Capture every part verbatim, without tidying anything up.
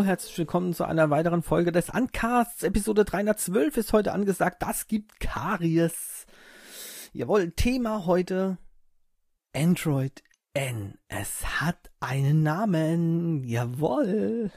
herzlich willkommen zu einer weiteren Folge des Uncasts. Episode dreihundertzwölf ist heute angesagt. Das gibt Karies. Jawohl, Thema heute Android N. Es hat einen Namen. Jawohl.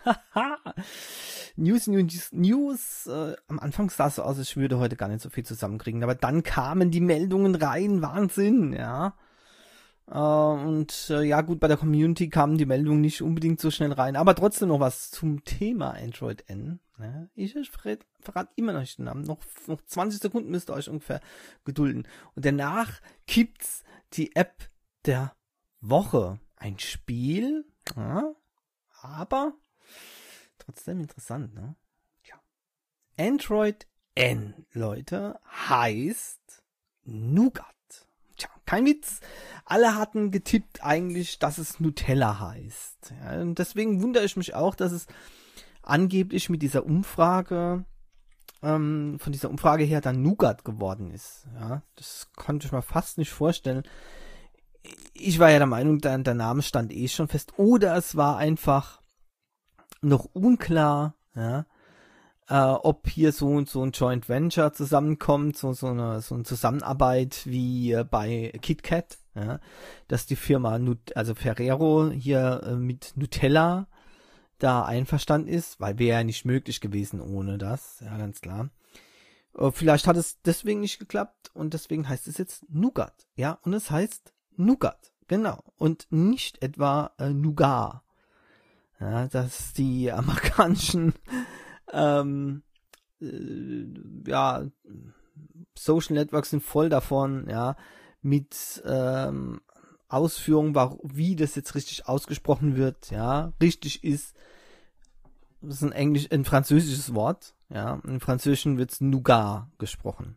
News, News, News. Äh, am Anfang sah es so aus, ich würde heute gar nicht so viel zusammenkriegen. Aber dann kamen die Meldungen rein. Wahnsinn, ja. Uh, und uh, ja gut, bei der Community kamen die Meldungen nicht unbedingt so schnell rein, aber trotzdem noch was zum Thema Android N. Ja, ich ich verrate, verrate immer noch nicht den Namen, noch, noch zwanzig Sekunden müsst ihr euch ungefähr gedulden. Und danach gibt's die App der Woche. Ein Spiel, ja, aber trotzdem interessant, ne? Tja. Android N, Leute, heißt Nougat. Tja, kein Witz. Alle hatten getippt eigentlich, dass es Nutella heißt. Ja, und deswegen wundere ich mich auch, dass es angeblich mit dieser Umfrage, ähm, von dieser Umfrage her dann Nougat geworden ist. Ja, das konnte ich mir fast nicht vorstellen. Ich war ja der Meinung, der, der Name stand eh schon fest. Oder es war einfach noch unklar, ja, äh, ob hier so, so ein Joint Venture zusammenkommt, so, so, eine, so eine Zusammenarbeit wie äh, bei KitKat, ja, dass die Firma, Nut- also Ferrero hier äh, mit Nutella da einverstanden ist, weil wäre ja nicht möglich gewesen ohne das, ja, ganz klar. Äh, vielleicht hat es deswegen nicht geklappt und deswegen heißt es jetzt Nougat, ja, und es heißt Nougat, genau, und nicht etwa äh, Nougat, ja, dass die amerikanischen Ähm, äh, ja, Social Networks sind voll davon, ja, mit ähm, Ausführungen, wie das jetzt richtig ausgesprochen wird, ja, richtig ist, das ist ein Englisch, ein französisches Wort, ja, im Französischen wird's Nougat gesprochen.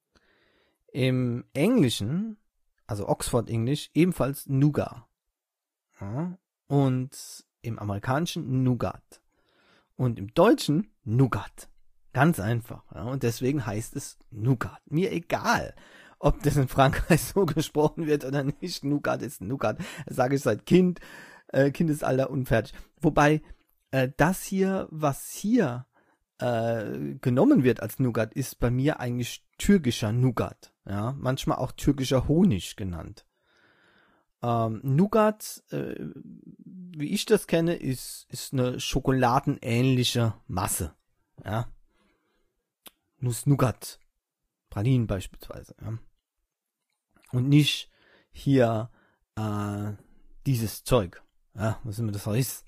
Im Englischen, also Oxford Englisch, ebenfalls Nougat, ja, und im Amerikanischen Nougat. Und im Deutschen Nougat. Ganz einfach. Ja, und deswegen heißt es Nougat. Mir egal, ob das in Frankreich so gesprochen wird oder nicht. Nougat ist Nougat. Das sage ich seit Kind, äh, Kindesalter unfertig. Wobei äh, das hier, was hier äh, genommen wird als Nougat, ist bei mir eigentlich türkischer Nougat. Ja, manchmal auch türkischer Honig genannt. Ähm, Nougat, äh, wie ich das kenne, ist, ist eine schokoladenähnliche Masse. Ja. Nuss-Nougat. Pralinen beispielsweise. Ja. Und nicht hier äh, dieses Zeug. Ja, was immer das heißt.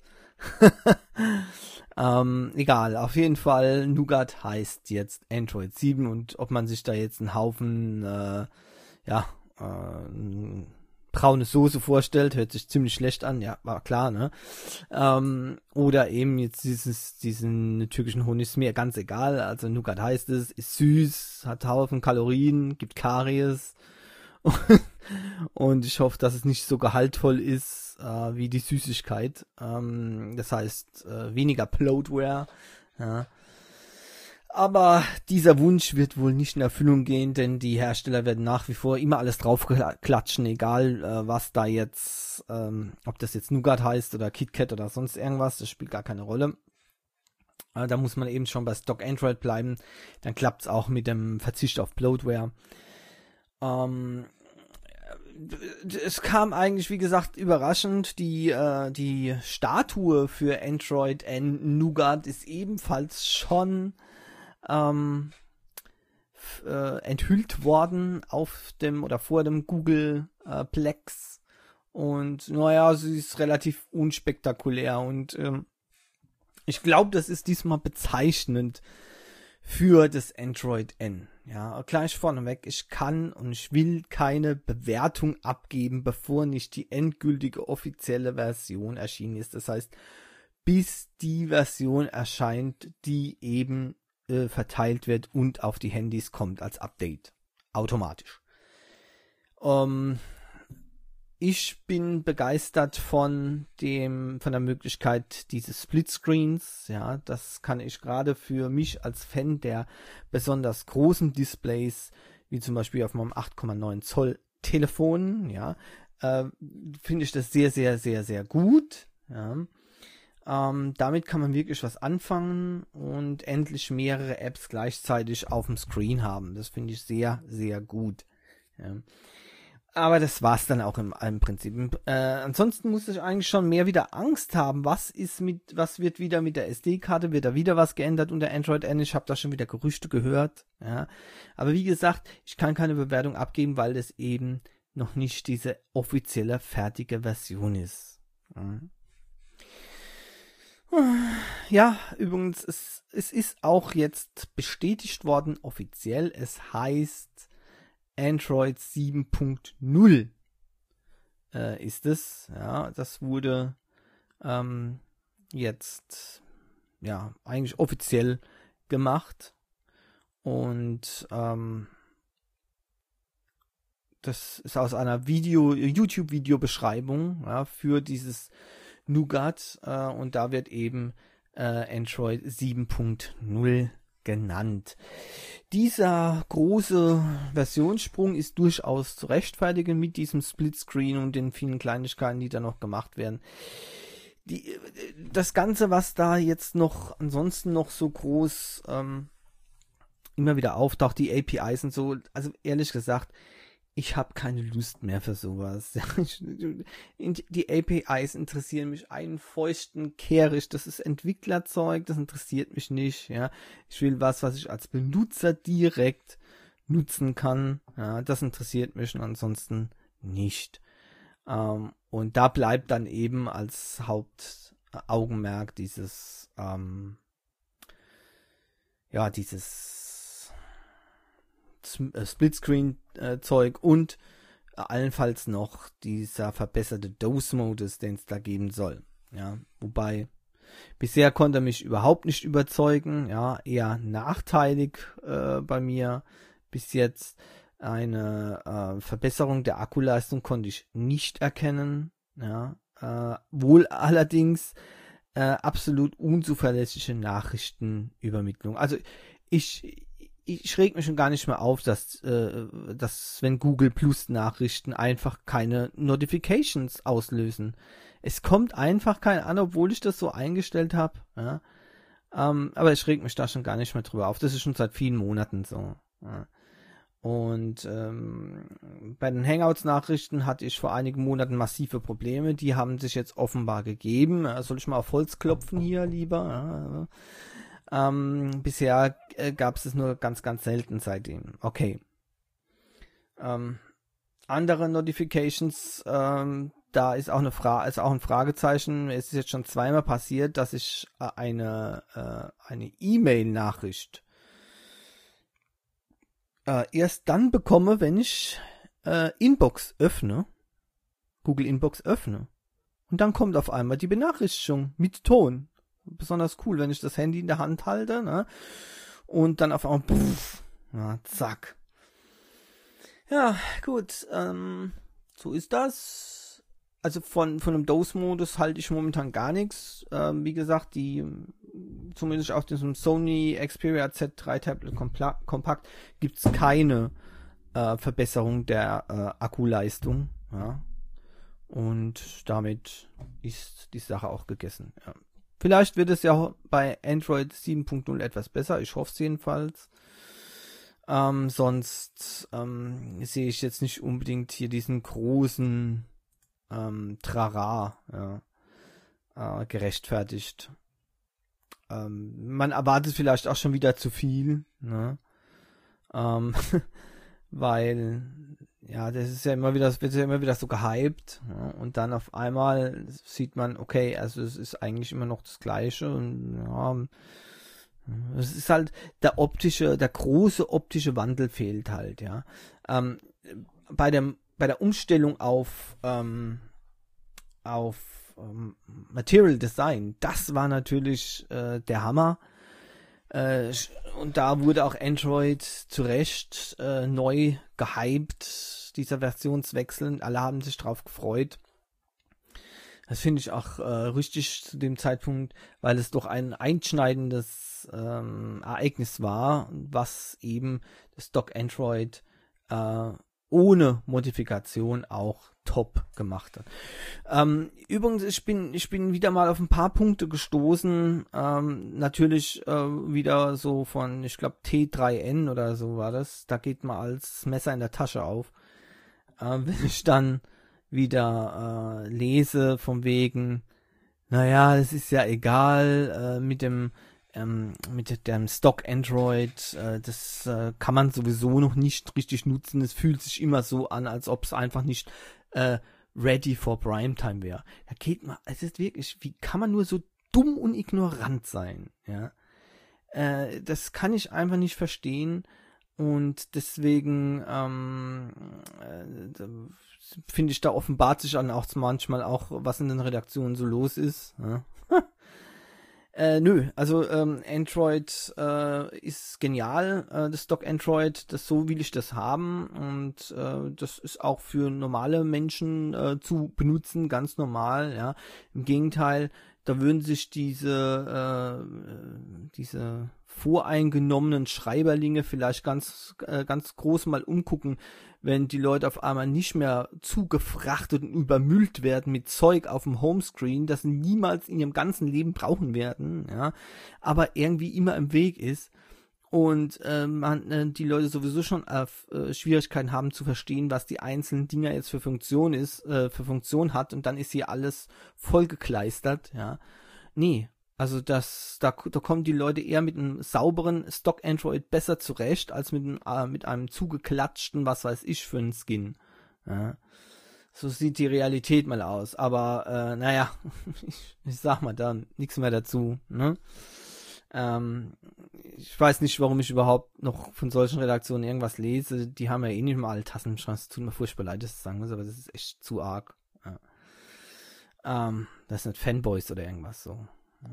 ähm, egal, auf jeden Fall, Nougat heißt jetzt Android sieben und ob man sich da jetzt einen Haufen, äh, ja, äh, braune Soße vorstellt, hört sich ziemlich schlecht an, ja, war klar, ne? Ähm, oder eben jetzt dieses, diesen türkischen Honig, ist mir ganz egal, also Nougat heißt es, ist süß, hat Haufen Kalorien, gibt Karies und ich hoffe, dass es nicht so gehaltvoll ist äh, wie die Süßigkeit, ähm, das heißt äh, weniger Bloatware, ja. Aber dieser Wunsch wird wohl nicht in Erfüllung gehen, denn die Hersteller werden nach wie vor immer alles drauf klatschen, egal äh, was da jetzt, ähm, ob das jetzt Nougat heißt oder KitKat oder sonst irgendwas, das spielt gar keine Rolle. Äh, da muss man eben schon bei Stock Android bleiben, dann klappt es auch mit dem Verzicht auf Bloatware. Ähm, es kam eigentlich, wie gesagt, überraschend, die, äh, die Statue für Android N Nougat ist ebenfalls schon Ähm, f- äh, enthüllt worden auf dem oder vor dem Google äh, Plex und naja, sie ist relativ unspektakulär und ähm, ich glaube, das ist diesmal bezeichnend für das Android N. Ja, gleich vorneweg, ich kann und ich will keine Bewertung abgeben, bevor nicht die endgültige offizielle Version erschienen ist. Das heißt, bis die Version erscheint, die eben verteilt wird und auf die Handys kommt als Update. Automatisch. Ähm, ich bin begeistert von dem, von der Möglichkeit dieses Splitscreens. Ja, das kann ich gerade für mich als Fan der besonders großen Displays, wie zum Beispiel auf meinem acht Komma neun Zoll Telefon, ja, äh, finde ich das sehr, sehr, sehr, sehr gut. Ja. Ähm, damit kann man wirklich was anfangen und endlich mehrere Apps gleichzeitig auf dem Screen haben. Das finde ich sehr, sehr gut. Ja. Aber das war's dann auch im, im Prinzip. Äh, ansonsten muss ich eigentlich schon mehr wieder Angst haben. Was ist mit, was wird wieder mit der S D-Karte? Wird da wieder was geändert unter Android N? Ich habe da schon wieder Gerüchte gehört. Ja. Aber wie gesagt, ich kann keine Bewertung abgeben, weil das eben noch nicht diese offizielle, fertige Version ist. Ja. Ja, übrigens, es, es ist auch jetzt bestätigt worden, offiziell, es heißt Android sieben Punkt null äh, ist es. Ja, das wurde ähm, jetzt ja eigentlich offiziell gemacht und ähm, das ist aus einer Video, YouTube-Video-Beschreibung ja, für dieses Nougat äh, und da wird eben äh, Android sieben Punkt null genannt. Dieser große Versionssprung ist durchaus zu rechtfertigen mit diesem Splitscreen und den vielen Kleinigkeiten, die da noch gemacht werden. Die, das Ganze, was da jetzt noch ansonsten noch so groß ähm, immer wieder auftaucht, die A P Is und so, also ehrlich gesagt, ich habe keine Lust mehr für sowas. Die A P Is interessieren mich einen feuchten Kehricht. Das ist Entwicklerzeug, das interessiert mich nicht. Ja, ich will was, was ich als Benutzer direkt nutzen kann. Ja, das interessiert mich und ansonsten nicht. Ähm, und da bleibt dann eben als Hauptaugenmerk dieses, ähm, ja, dieses Splitscreen-Zeug und allenfalls noch dieser verbesserte Dose-Modus, den es da geben soll. Ja, wobei bisher konnte er mich überhaupt nicht überzeugen. Ja, eher nachteilig äh, bei mir. Bis jetzt eine äh, Verbesserung der Akkuleistung konnte ich nicht erkennen. Ja, äh, wohl allerdings äh, absolut unzuverlässige Nachrichtenübermittlung. Also ich Ich reg mich schon gar nicht mehr auf, dass, äh, dass wenn Google Plus Nachrichten einfach keine Notifications auslösen. Es kommt einfach kein an, obwohl ich das so eingestellt habe. Ja? Ähm, aber ich reg mich da schon gar nicht mehr drüber auf. Das ist schon seit vielen Monaten so. Ja? Und ähm, bei den Hangouts-Nachrichten hatte ich vor einigen Monaten massive Probleme. Die haben sich jetzt offenbar gegeben. Soll ich mal auf Holz klopfen hier lieber? Ja? Ähm, bisher äh, gab es es nur ganz, ganz selten seitdem. Okay. Ähm, andere Notifications, ähm, da ist auch eine Frage, ist auch ein Fragezeichen. Es ist jetzt schon zweimal passiert, dass ich äh, eine äh, eine E-Mail-Nachricht äh, erst dann bekomme, wenn ich äh, Inbox öffne, Google Inbox öffne. Und dann kommt auf einmal die Benachrichtigung mit Ton. Besonders cool, wenn ich das Handy in der Hand halte, ne? Und dann auf einmal, pff, ja, zack. Ja, gut, ähm, so ist das. Also von, von einem Dose-Modus halte ich momentan gar nichts. Ähm, wie gesagt, die, zumindest auf diesem Sony Xperia Z drei Tablet Compact gibt's keine äh, Verbesserung der äh, Akkuleistung, ja. Und damit ist die Sache auch gegessen, ja. Vielleicht wird es ja bei Android sieben Punkt null etwas besser. Ich hoffe es jedenfalls. Ähm, sonst ähm, sehe ich jetzt nicht unbedingt hier diesen großen ähm, Trara ja, äh, gerechtfertigt. Ähm, man erwartet vielleicht auch schon wieder zu viel, ne? Ähm, weil ja, das ist ja immer wieder, das wird ja immer wieder so gehypt, ja, und dann auf einmal sieht man, okay, also es ist eigentlich immer noch das Gleiche und ja, es ist halt der optische, der große optische Wandel fehlt halt, ja. Ähm, bei dem, bei der Umstellung auf ähm, auf ähm, Material Design, das war natürlich äh, der Hammer. Äh, und da wurde auch Android zu Recht äh, neu gehypt, dieser Versionswechsel. Alle haben sich drauf gefreut. Das finde ich auch äh, richtig zu dem Zeitpunkt, weil es doch ein einschneidendes ähm, Ereignis war, was eben das Stock Android äh, ohne Modifikation auch top gemacht hat. Ähm, übrigens, ich bin, ich bin wieder mal auf ein paar Punkte gestoßen, ähm, natürlich äh, wieder so von, ich glaube T drei N oder so war das, da geht man als Messer in der Tasche auf. Äh, wenn ich dann wieder äh, lese von wegen, naja, es ist ja egal, äh, mit dem ähm, mit dem Stock Android, äh, das äh, kann man sowieso noch nicht richtig nutzen. Es fühlt sich immer so an, als ob es einfach nicht äh, ready for Primetime wäre. Da geht man, es ist wirklich, wie kann man nur so dumm und ignorant sein, ja? Äh, das kann ich einfach nicht verstehen und deswegen ähm, äh, finde ich, da offenbart sich dann auch manchmal auch, was in den Redaktionen so los ist, ja? Äh, nö, also ähm, Android äh, ist genial, äh, das Stock Android, das so will ich das haben und äh, das ist auch für normale Menschen äh, zu benutzen, ganz normal, ja. Im Gegenteil, da würden sich diese äh, diese voreingenommenen Schreiberlinge vielleicht ganz äh, ganz groß mal umgucken, wenn die Leute auf einmal nicht mehr zugefrachtet und übermüllt werden mit Zeug auf dem Homescreen, das sie niemals in ihrem ganzen Leben brauchen werden, ja, aber irgendwie immer im Weg ist und äh, man, äh, die Leute sowieso schon äh, Schwierigkeiten haben zu verstehen, was die einzelnen Dinger jetzt für Funktion ist, äh, für Funktion hat und dann ist hier alles vollgekleistert, ja. Nee. Also das, da, da kommen die Leute eher mit einem sauberen Stock Android besser zurecht, als mit einem, äh, mit einem zugeklatschten, was weiß ich, für einen Skin. Ja. So sieht die Realität mal aus. Aber, äh, naja, ich, ich sag mal da nichts mehr dazu. Ne? Ähm, ich weiß nicht, warum ich überhaupt noch von solchen Redaktionen irgendwas lese. Die haben ja eh nicht mal alle Tassen im Schrank. Es tut mir furchtbar leid, das zu sagen muss, aber das ist echt zu arg. Ja. Ähm, das sind Fanboys oder irgendwas so.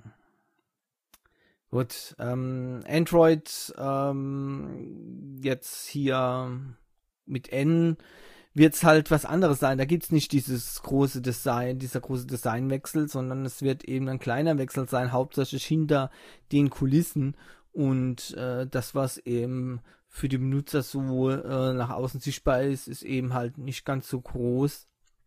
Gut, ähm, Android ähm, jetzt hier mit N wird's halt was anderes sein. Da gibt's nicht dieses große Design, dieser große Designwechsel, sondern es wird eben ein kleiner Wechsel sein, hauptsächlich hinter den Kulissen und äh, das, was eben für die Benutzer so äh, nach außen sichtbar ist, ist eben halt nicht ganz so groß.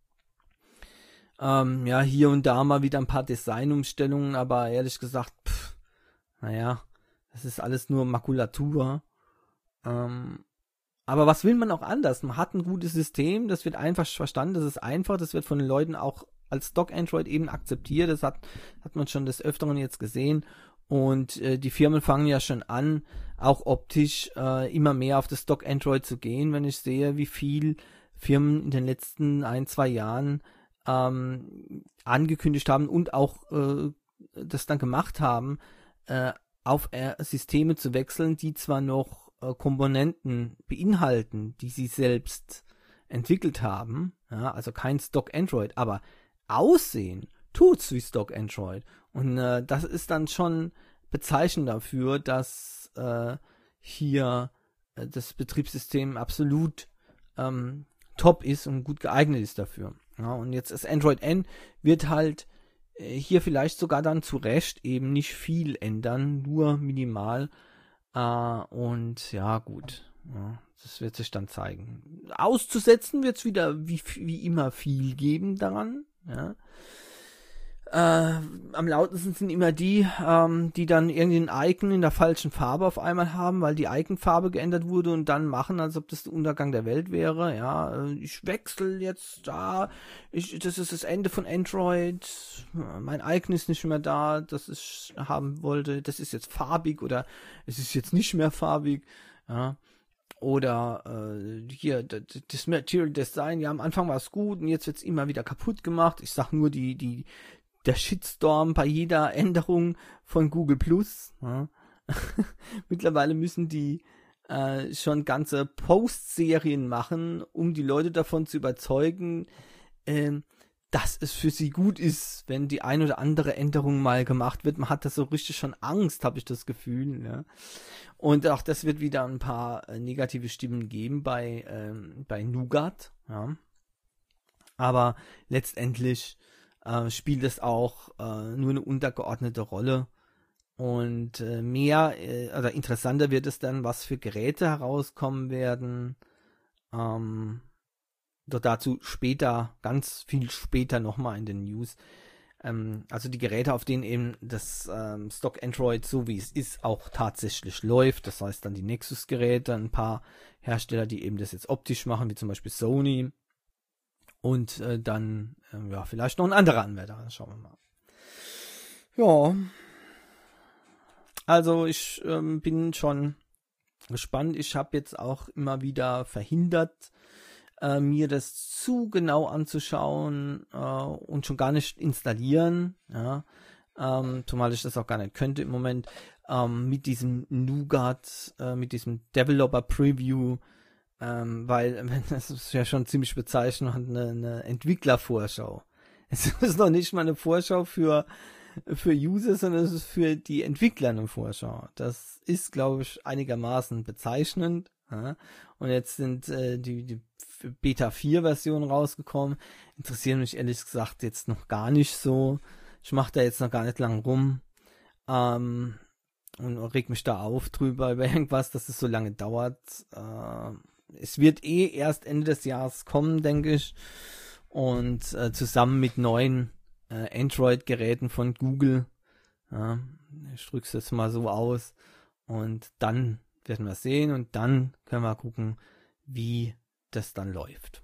Ähm, ja, hier und da mal wieder ein paar Designumstellungen, aber ehrlich gesagt, pff, naja, das ist alles nur Makulatur. Ähm, aber was will man auch anders? Man hat ein gutes System, das wird einfach verstanden, das ist einfach, das wird von den Leuten auch als Stock Android eben akzeptiert, das hat, hat man schon des Öfteren jetzt gesehen und äh, die Firmen fangen ja schon an, auch optisch äh, immer mehr auf das Stock Android zu gehen, wenn ich sehe, wie viel Firmen in den letzten ein, zwei Jahren Ähm, angekündigt haben und auch äh, das dann gemacht haben, äh, auf äh, Systeme zu wechseln, die zwar noch äh, Komponenten beinhalten, die sie selbst entwickelt haben, ja, also kein Stock Android, aber aussehen tut's wie Stock Android und äh, das ist dann schon bezeichnend dafür, dass äh, hier äh, das Betriebssystem absolut ähm, top ist und gut geeignet ist dafür. Ja, und jetzt das Android N wird halt äh, hier vielleicht sogar dann zu Recht eben nicht viel ändern, nur minimal. Äh, und ja, gut. Ja, das wird sich dann zeigen. Auszusetzen wird es wieder wie, wie immer viel geben daran. Ja. Äh, am lautesten sind immer die, ähm, die dann irgendwie ein Icon in der falschen Farbe auf einmal haben, weil die Icon-Farbe geändert wurde und dann machen, als ob das der Untergang der Welt wäre. Ja, ich wechsle jetzt da, ich, das ist das Ende von Android, mein Icon ist nicht mehr da, das ich haben wollte, das ist jetzt farbig oder es ist jetzt nicht mehr farbig. Ja. Oder äh, hier, das Material Design, ja, am Anfang war es gut und jetzt wird es immer wieder kaputt gemacht. Ich sag nur die, die, der Shitstorm bei jeder Änderung von Google Plus. Ja. Mittlerweile müssen die äh, schon ganze Post-Serien machen, um die Leute davon zu überzeugen, äh, dass es für sie gut ist, wenn die ein oder andere Änderung mal gemacht wird. Man hat da so richtig schon Angst, habe ich das Gefühl. Ja. Und auch das wird wieder ein paar äh, negative Stimmen geben bei, ähm, bei Nougat. Ja. Aber letztendlich äh, spielt es auch äh, nur eine untergeordnete Rolle. Und äh, mehr äh, oder interessanter wird es dann, was für Geräte herauskommen werden. Ähm, doch dazu später, ganz viel später nochmal in den News. Ähm, also die Geräte, auf denen eben das ähm, Stock Android, so wie es ist, auch tatsächlich läuft. Das heißt dann die Nexus-Geräte, ein paar Hersteller, die eben das jetzt optisch machen, wie zum Beispiel Sony. Und äh, dann, äh, ja, vielleicht noch ein anderer Anwender. Schauen wir mal. Ja. Also ich ähm, bin schon gespannt. Ich habe jetzt auch immer wieder verhindert, äh, mir das zu genau anzuschauen äh, und schon gar nicht installieren. Ja. Ähm, zumal ich das auch gar nicht könnte im Moment. Ähm, mit diesem Nougat, äh, mit diesem Developer Preview, ähm, weil das ist ja schon ziemlich bezeichnend, eine, eine Entwicklervorschau. Es ist noch nicht mal eine Vorschau für für User, sondern es ist für die Entwickler eine Vorschau. Das ist, glaube ich, einigermaßen bezeichnend. Ja? Und jetzt sind äh, die, die Beta vier Versionen rausgekommen. Interessieren mich ehrlich gesagt jetzt noch gar nicht so. Ich mache da jetzt noch gar nicht lang rum. Ähm, und reg mich da auf drüber über irgendwas, dass es so lange dauert. Äh, es wird eh erst Ende des Jahres kommen, denke ich. Und äh, zusammen mit neuen äh, Android-Geräten von Google. Ja, ich drücke es jetzt mal so aus. Und dann werden wir sehen und dann können wir gucken, wie das dann läuft.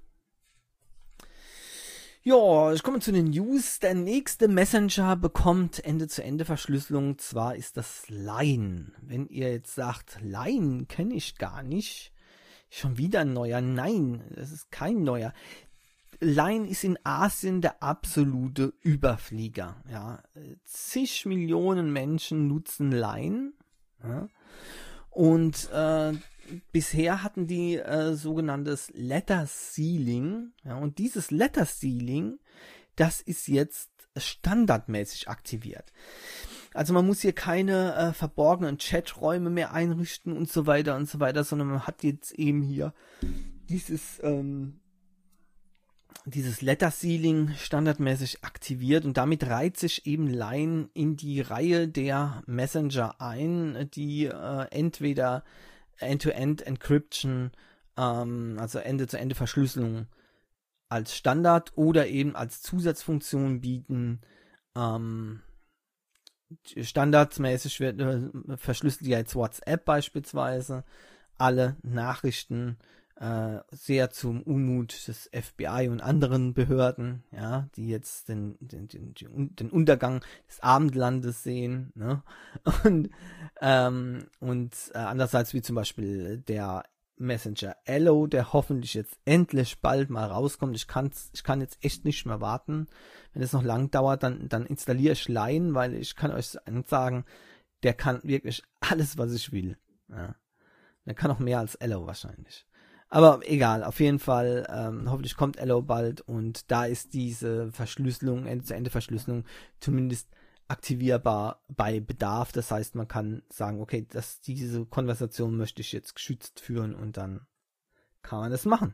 Ja, ich komme zu den News. Der nächste Messenger bekommt Ende-zu-Ende-Verschlüsselung. Zwar ist das Line. Wenn ihr jetzt sagt, Line kenne ich gar nicht. Schon wieder ein neuer. Nein, das ist kein neuer. Line ist in Asien der absolute Überflieger. Ja, zig Millionen Menschen nutzen Line. Ja. Und äh, bisher hatten die äh, sogenanntes Letter Sealing. Ja, und dieses Letter Sealing, das ist jetzt standardmäßig aktiviert. Also man muss hier keine äh, verborgenen Chaträume mehr einrichten und so weiter und so weiter, sondern man hat jetzt eben hier dieses ähm, dieses Letter Sealing standardmäßig aktiviert und damit reiht sich eben Line in die Reihe der Messenger ein, die äh, entweder End-to-End Encryption, ähm, also Ende-zu-Ende Verschlüsselung als Standard oder eben als Zusatzfunktion bieten. Ähm, standardmäßig wird äh, verschlüsselt ja jetzt WhatsApp beispielsweise alle Nachrichten, äh, sehr zum Unmut des F B I und anderen Behörden, ja, die jetzt den, den, den, den Untergang des Abendlandes sehen, ne? Und, ähm, und äh, andererseits wie zum Beispiel der Messenger Allo, der hoffentlich jetzt endlich bald mal rauskommt. Ich kann's, ich kann jetzt echt nicht mehr warten. Wenn es noch lang dauert, dann, dann installiere ich Line, weil ich kann euch sagen, der kann wirklich alles, was ich will. Ja. Der kann auch mehr als Allo wahrscheinlich. Aber egal, auf jeden Fall, ähm, hoffentlich kommt Allo bald und da ist diese Verschlüsselung, Ende-zu-Ende-Verschlüsselung zumindest aktivierbar bei Bedarf. Das heißt, man kann sagen, okay, das, diese Konversation möchte ich jetzt geschützt führen und dann kann man das machen.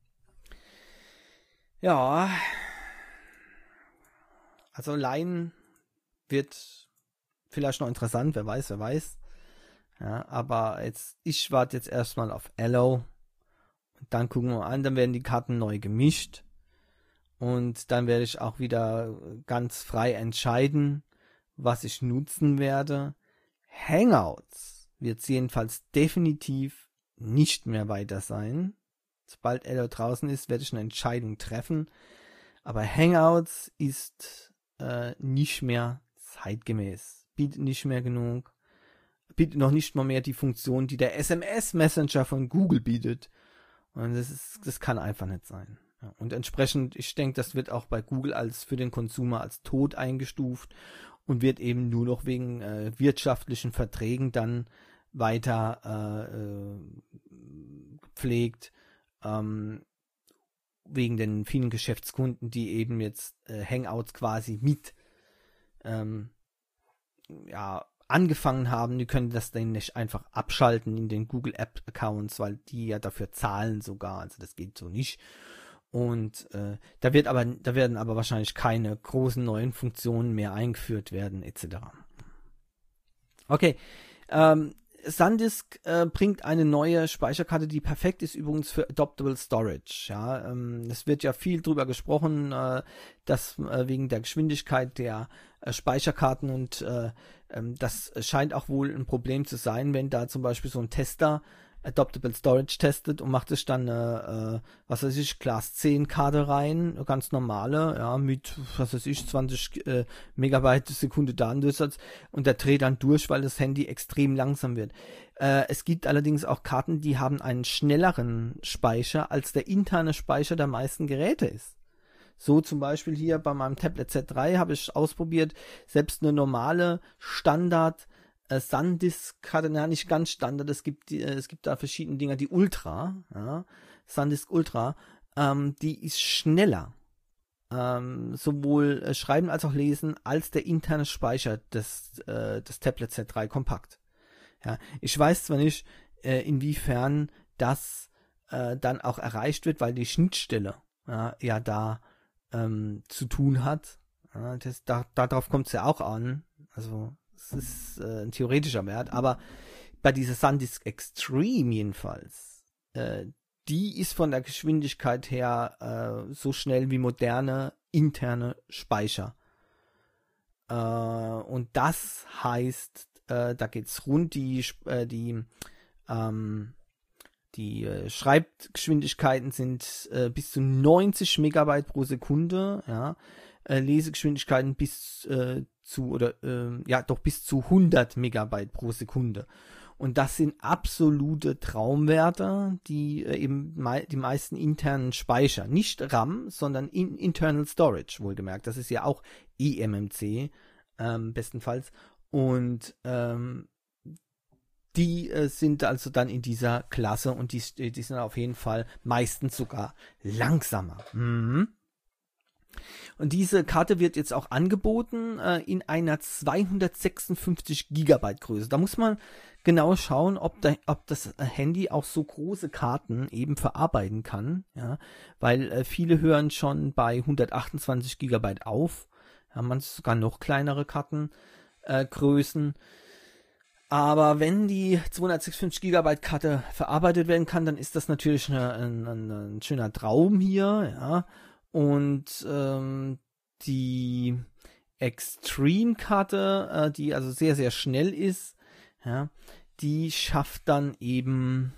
Ja, also Line wird vielleicht noch interessant, wer weiß, wer weiß. Ja, aber jetzt, ich warte jetzt erstmal auf Allo. Dann gucken wir an, dann werden die Karten neu gemischt und dann werde ich auch wieder ganz frei entscheiden, was ich nutzen werde. Hangouts wird es jedenfalls definitiv nicht mehr weiter sein. Sobald Allo draußen ist, werde ich eine Entscheidung treffen. Aber Hangouts ist äh, nicht mehr zeitgemäß, bietet nicht mehr genug, bietet noch nicht mal mehr die Funktion, die der S M S-Messenger von Google bietet. Und das ist, das kann einfach nicht sein. Ja, und entsprechend, ich denke, das wird auch bei Google als für den Consumer als tot eingestuft und wird eben nur noch wegen äh, wirtschaftlichen Verträgen dann weiter äh, äh, gepflegt, ähm, wegen den vielen Geschäftskunden, die eben jetzt äh, Hangouts quasi mit ähm, ja, angefangen haben, die können das dann nicht einfach abschalten in den Google App Accounts, weil die ja dafür zahlen sogar, also das geht so nicht. Und äh, da wird aber, da werden aber wahrscheinlich keine großen neuen Funktionen mehr eingeführt werden, et cetera. Okay, ähm, SanDisk äh, bringt eine neue Speicherkarte, die perfekt ist übrigens für Adaptable Storage. Ja, ähm, es wird ja viel drüber gesprochen, äh, dass äh, wegen der Geschwindigkeit der äh, Speicherkarten und äh, ähm, das scheint auch wohl ein Problem zu sein, wenn da zum Beispiel so ein Tester Adaptable Storage testet und macht sich dann eine, äh, was weiß ich, Class zehn Karte rein, eine ganz normale, ja, mit, was weiß ich, zwanzig äh, Megabyte Sekunde Datendurchsatz und der dreht dann durch, weil das Handy extrem langsam wird. Äh, es gibt allerdings auch Karten, die haben einen schnelleren Speicher, als der interne Speicher der meisten Geräte ist. So zum Beispiel hier bei meinem Tablet Z drei habe ich ausprobiert, selbst eine normale Standard Äh, SanDisk-Karte, ja nicht ganz Standard, es gibt, die, äh, es gibt da verschiedene Dinger, die Ultra, ja, SanDisk Ultra, ähm, die ist schneller, ähm, sowohl äh, Schreiben als auch Lesen, als der interne Speicher des, äh, des Tablet Z drei Kompakt. Ja, ich weiß zwar nicht, äh, inwiefern das äh, dann auch erreicht wird, weil die Schnittstelle ja, ja da ähm, zu tun hat. Ja, das, da, darauf kommt es ja auch an, also das ist äh, ein theoretischer Wert, aber bei dieser SanDisk Extreme jedenfalls, äh, die ist von der Geschwindigkeit her äh, so schnell wie moderne interne Speicher. Äh, und das heißt, äh, da geht's rund, die, äh, die, ähm, die äh, Schreibgeschwindigkeiten sind äh, bis zu neunzig Megabyte pro Sekunde, ja, äh, Lesegeschwindigkeiten bis äh, zu oder äh, ja doch bis zu hundert Megabyte pro Sekunde. Und das sind absolute Traumwerte, die äh, eben mei- die meisten internen Speicher, nicht RAM, sondern in Internal Storage, wohlgemerkt. Das ist ja auch eMMC, ähm, bestenfalls. Und ähm, die äh, sind also dann in dieser Klasse und die, die sind auf jeden Fall meistens sogar langsamer. Mhm. Und diese Karte wird jetzt auch angeboten äh, in einer zweihundertsechsundfünfzig Gigabyte Größe. Da muss man genau schauen, ob, da, ob das Handy auch so große Karten eben verarbeiten kann, ja, weil äh, viele hören schon bei hundertachtundzwanzig Gigabyte auf, ja, manche sogar noch kleinere Kartengrößen. Äh, Aber wenn die zweihundertsechsundfünfzig Gigabyte Karte verarbeitet werden kann, dann ist das natürlich eine, ein, ein, ein schöner Traum hier, ja. Und ähm, die Extreme-Karte, äh, die also sehr, sehr schnell ist, ja, die schafft dann eben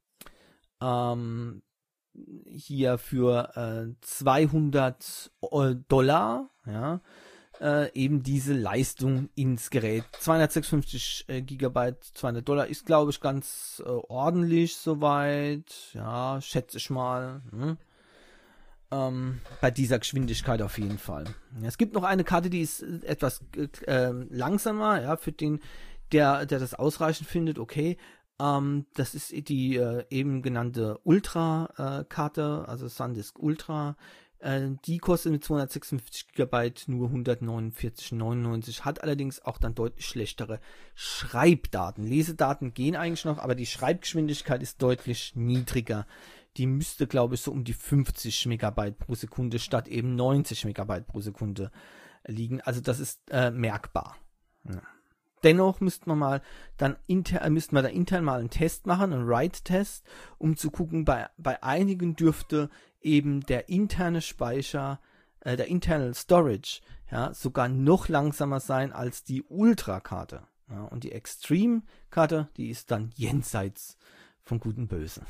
ähm, hier für äh, zweihundert Dollar, ja, äh, eben diese Leistung ins Gerät. zweihundertsechsundfünfzig äh, Gigabyte, zweihundert Dollar ist, glaube ich, ganz äh, ordentlich soweit, ja, schätze ich mal, hm? Ähm, bei dieser Geschwindigkeit auf jeden Fall. Ja, es gibt noch eine Karte, die ist etwas äh, langsamer, ja, für den, der, der das ausreichend findet, okay. Ähm, das ist die äh, eben genannte Ultra-Karte, äh, also SanDisk Ultra. Äh, die kostet mit zweihundertsechsundfünfzig Gigabyte nur hundertneunundvierzig neunundneunzig, hat allerdings auch dann deutlich schlechtere Schreibdaten. Lesedaten gehen eigentlich noch, aber die Schreibgeschwindigkeit ist deutlich niedriger. Die müsste, glaube ich, so um die fünfzig Megabyte pro Sekunde statt eben neunzig Megabyte pro Sekunde liegen. Also das ist äh, merkbar. Ja. Dennoch müsste man mal dann inter, müssten wir da intern mal einen Test machen, einen Write-Test, um zu gucken, bei, bei einigen dürfte eben der interne Speicher, äh, der Internal Storage, ja, sogar noch langsamer sein als die Ultra-Karte. Ja, und die Extreme-Karte, die ist dann jenseits von Gut und Böse.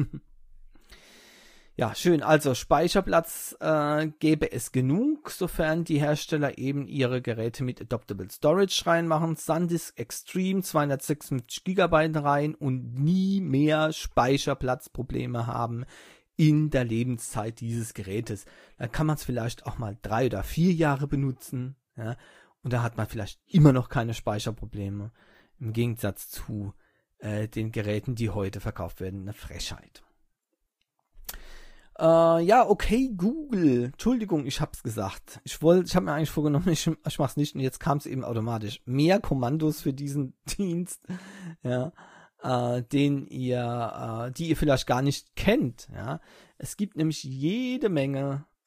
Ja, schön. Also Speicherplatz äh, gäbe es genug, sofern die Hersteller eben ihre Geräte mit Adaptable Storage reinmachen. SanDisk Extreme zweihundertsechsundfünfzig Gigabyte rein und nie mehr Speicherplatzprobleme haben in der Lebenszeit dieses Gerätes. Dann kann man es vielleicht auch mal drei oder vier Jahre benutzen, ja, und da hat man vielleicht immer noch keine Speicherprobleme. Im Gegensatz zu äh, den Geräten, die heute verkauft werden, eine Frechheit. Uh, ja, okay, Google. Entschuldigung, ich hab's gesagt. Ich wollte, ich habe mir eigentlich vorgenommen, ich, ich mach's nicht und jetzt kam es eben automatisch. Mehr Kommandos für diesen Dienst, ja, uh, den ihr, uh, die ihr vielleicht gar nicht kennt, ja. Es gibt nämlich jede Menge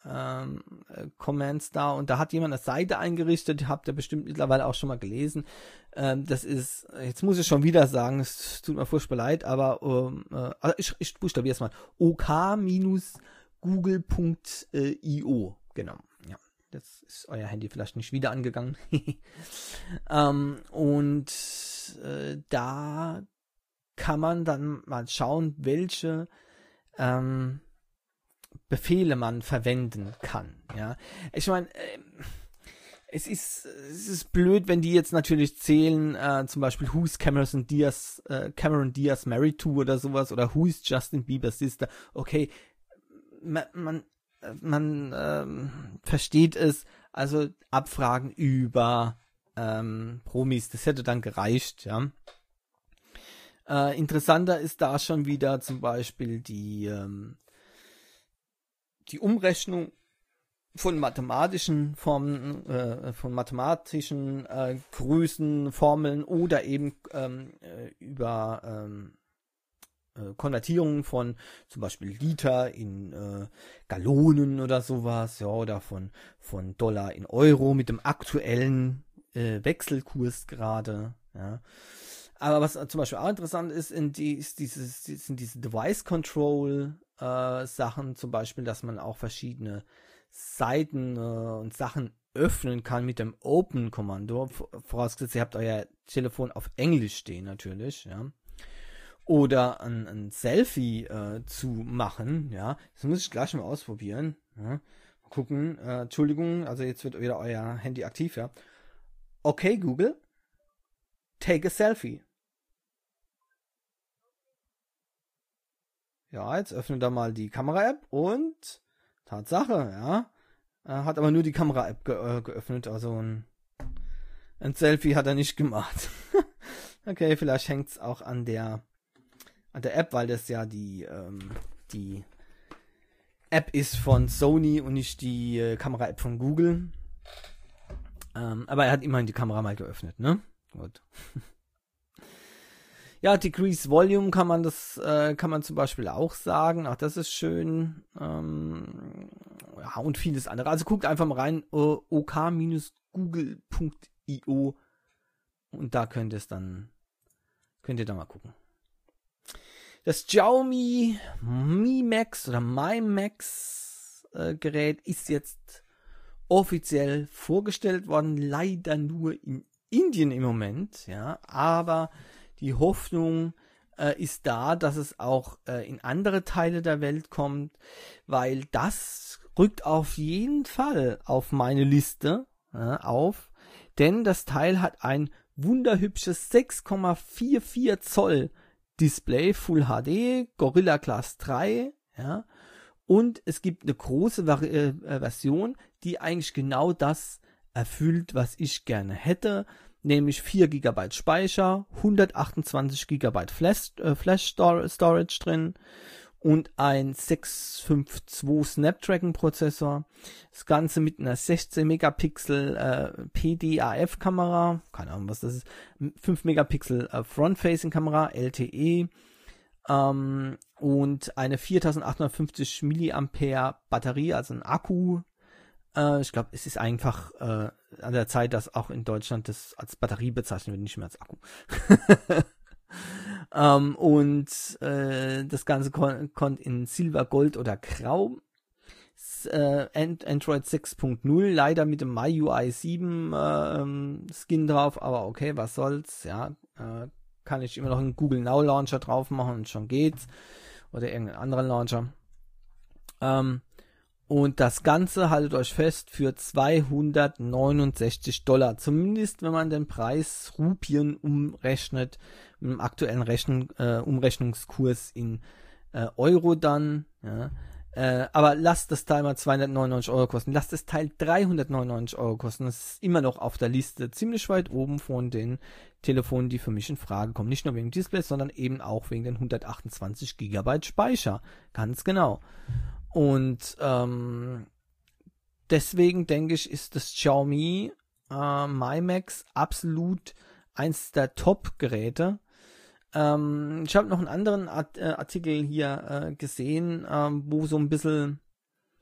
ähm, äh, Commands da und da hat jemand eine Seite eingerichtet, habt ihr bestimmt mittlerweile auch schon mal gelesen. Ähm, das ist, jetzt muss ich schon wieder sagen, es tut mir furchtbar leid, aber ähm, äh, also ich, ich buchstabiere es mal, ok Google Punkt io, genau, ja. Jetzt ist euer Handy vielleicht nicht wieder angegangen. ähm, und äh, da kann man dann mal schauen, welche ähm, Befehle man verwenden kann. Ja, ich meine, äh, es ist es ist blöd, wenn die jetzt natürlich zählen, äh, zum Beispiel Who's Cameron Diaz, äh, Cameron Diaz married to oder sowas oder Who's Justin Bieber's sister. Okay, man man, man ähm, versteht es. Also Abfragen über ähm, Promis, das hätte dann gereicht, ja. Äh, interessanter ist da schon wieder zum Beispiel die ähm, die Umrechnung von mathematischen Formen, äh, von mathematischen äh, Größen, Formeln oder eben ähm, äh, über ähm, äh, Konvertierungen von zum Beispiel Liter in äh, Gallonen oder sowas, ja, oder von, von Dollar in Euro mit dem aktuellen äh, Wechselkurs gerade, ja. Aber was zum Beispiel auch interessant ist, in die, ist dieses, sind diese Device Control äh, Sachen, zum Beispiel, dass man auch verschiedene Seiten äh, und Sachen öffnen kann mit dem Open-Kommando, vorausgesetzt, ihr habt euer Telefon auf Englisch stehen natürlich, ja. Oder ein, ein Selfie äh, zu machen, ja. Das muss ich gleich mal ausprobieren, ja. Mal gucken, äh, Entschuldigung, also jetzt wird wieder euer Handy aktiv, ja. Okay, Google, take a selfie. Ja, jetzt öffnet er mal die Kamera-App und Tatsache, ja. Er hat aber nur die Kamera-App ge äh, geöffnet, also ein, ein Selfie hat er nicht gemacht. Okay, vielleicht hängt es auch an der an der App, weil das ja die ähm, die App ist von Sony und nicht die äh, Kamera-App von Google. Ähm, aber er hat immerhin die Kamera mal geöffnet, ne? Gut. Ja, Decrease Volume kann man das, äh, kann man zum Beispiel auch sagen. Ach, das ist schön. Ähm, ja, und vieles andere. Also guckt einfach mal rein, uh, ok Google Punkt io und da könnt ihr es dann, könnt ihr da mal gucken. Das Xiaomi Mi Max oder Mi Max äh, Gerät ist jetzt offiziell vorgestellt worden, leider nur in Indien im Moment, ja, aber die Hoffnung äh, ist da, dass es auch äh, in andere Teile der Welt kommt, weil das rückt auf jeden Fall auf meine Liste äh, auf, denn das Teil hat ein wunderhübsches sechs Komma vierundvierzig Zoll Display, Full H D, Gorilla Glass drei, ja, und es gibt eine große Vari- äh, Version, die eigentlich genau das erfüllt, was ich gerne hätte, nämlich vier Gigabyte Speicher, hundertachtundzwanzig Gigabyte Flash, äh, Flash Storage drin und ein sechs fünf zwei Snapdragon Prozessor. Das Ganze mit einer sechzehn Megapixel äh, P D A F Kamera, keine Ahnung was das ist, fünf Megapixel äh, Front-Facing Kamera, L T E, ähm, und eine viertausendachthundertfünfzig Milliampere Batterie, also ein Akku. Äh, ich glaube, es ist einfach äh, an der Zeit, dass auch in Deutschland das als Batterie bezeichnet wird, nicht mehr als Akku. ähm, und äh, das Ganze kon konnte in Silber, Gold oder Grau. S äh, Android sechs Punkt null, leider mit dem M I U I sieben äh, Skin drauf, aber okay, was soll's, ja. Äh, kann ich immer noch einen Google Now Launcher drauf machen und schon geht's. Oder irgendeinen anderen Launcher. Ähm, Und das Ganze, haltet euch fest, für zweihundertneunundsechzig Dollar. Zumindest, wenn man den Preis Rupien umrechnet, mit dem aktuellen Rechnen, äh, Umrechnungskurs in äh, Euro dann. Ja. Äh, aber lasst das Teil mal zweihundertneunundneunzig Euro kosten. Lasst das Teil dreihundertneunundneunzig Euro kosten. Das ist immer noch auf der Liste ziemlich weit oben von den Telefonen, die für mich in Frage kommen. Nicht nur wegen Display, sondern eben auch wegen den hundertachtundzwanzig Gigabyte Speicher. Ganz genau. Und ähm, deswegen denke ich, ist das Xiaomi äh, Mi Max absolut eins der Top-Geräte. Ähm, ich habe noch einen anderen Art, äh, Artikel hier äh, gesehen, äh, wo so ein bisschen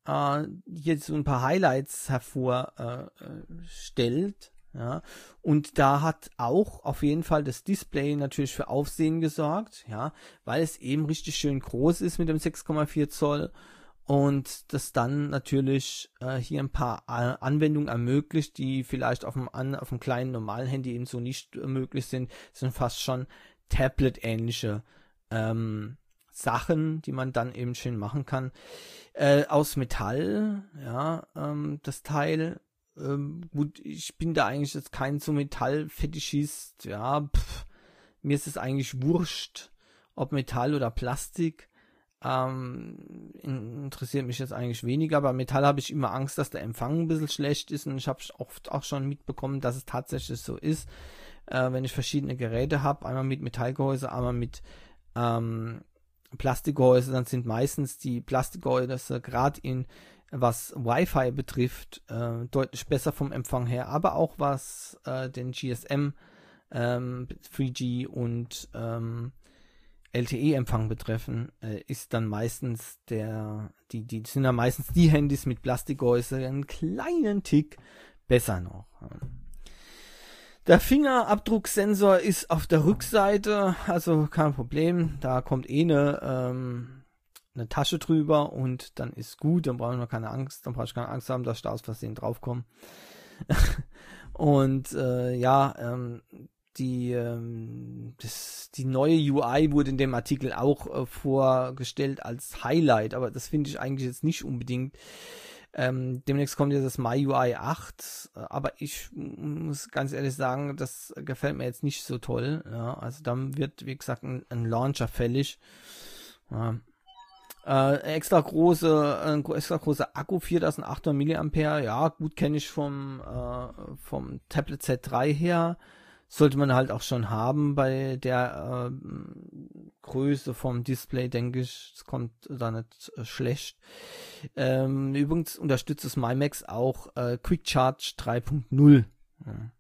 äh, hier so ein paar Highlights hervorstellt. Äh, ja. Und da hat auch auf jeden Fall das Display natürlich für Aufsehen gesorgt, ja, weil es eben richtig schön groß ist mit dem sechs Komma vier Zoll. Und das dann natürlich äh, hier ein paar äh, Anwendungen ermöglicht, die vielleicht auf dem, an, auf dem kleinen normalen Handy eben so nicht äh, möglich sind. Das sind fast schon Tablet-ähnliche ähm, Sachen, die man dann eben schön machen kann. Äh, aus Metall, ja, ähm, das Teil. Ähm, gut, ich bin da eigentlich jetzt kein so Metall-Fetischist. Ja, pff, mir ist es eigentlich wurscht, ob Metall oder Plastik. Ähm, interessiert mich jetzt eigentlich weniger. Bei Metall habe ich immer Angst, dass der Empfang ein bisschen schlecht ist, und ich habe oft auch schon mitbekommen, dass es tatsächlich so ist, äh, wenn ich verschiedene Geräte habe, einmal mit Metallgehäuse, einmal mit ähm, Plastikgehäuse, dann sind meistens die Plastikgehäuse gerade in was Wi-Fi betrifft äh, deutlich besser vom Empfang her, aber auch was äh, den G S M, ähm, drei G und ähm, L T E-Empfang betreffen, äh, ist dann meistens der, die, die sind dann meistens die Handys mit Plastikgehäuse einen kleinen Tick besser noch. Der Fingerabdrucksensor ist auf der Rückseite, also kein Problem, da kommt eh eine, ähm, eine Tasche drüber und dann ist gut, dann brauchen wir keine Angst, dann brauche ich keine Angst haben, dass ich da aus Versehen draufkomme. Und äh, ja, ähm, Die, ähm, das, die neue U I wurde in dem Artikel auch äh, vorgestellt als Highlight, aber das finde ich eigentlich jetzt nicht unbedingt. Ähm, demnächst kommt ja das M I U I acht, äh, aber ich muss ganz ehrlich sagen, das gefällt mir jetzt nicht so toll. Ja, also dann wird, wie gesagt, ein, ein Launcher fällig. Ja. Äh, extra große, ein extra großer Akku, viertausendachthundert Milliampere, ja, gut, kenne ich vom, äh, vom Tablet Z drei her. Sollte man halt auch schon haben bei der äh, Größe vom Display, denke ich. Es kommt da nicht äh, schlecht. Ähm, übrigens unterstützt das MyMax auch äh, Quick Charge drei Punkt null. Ja.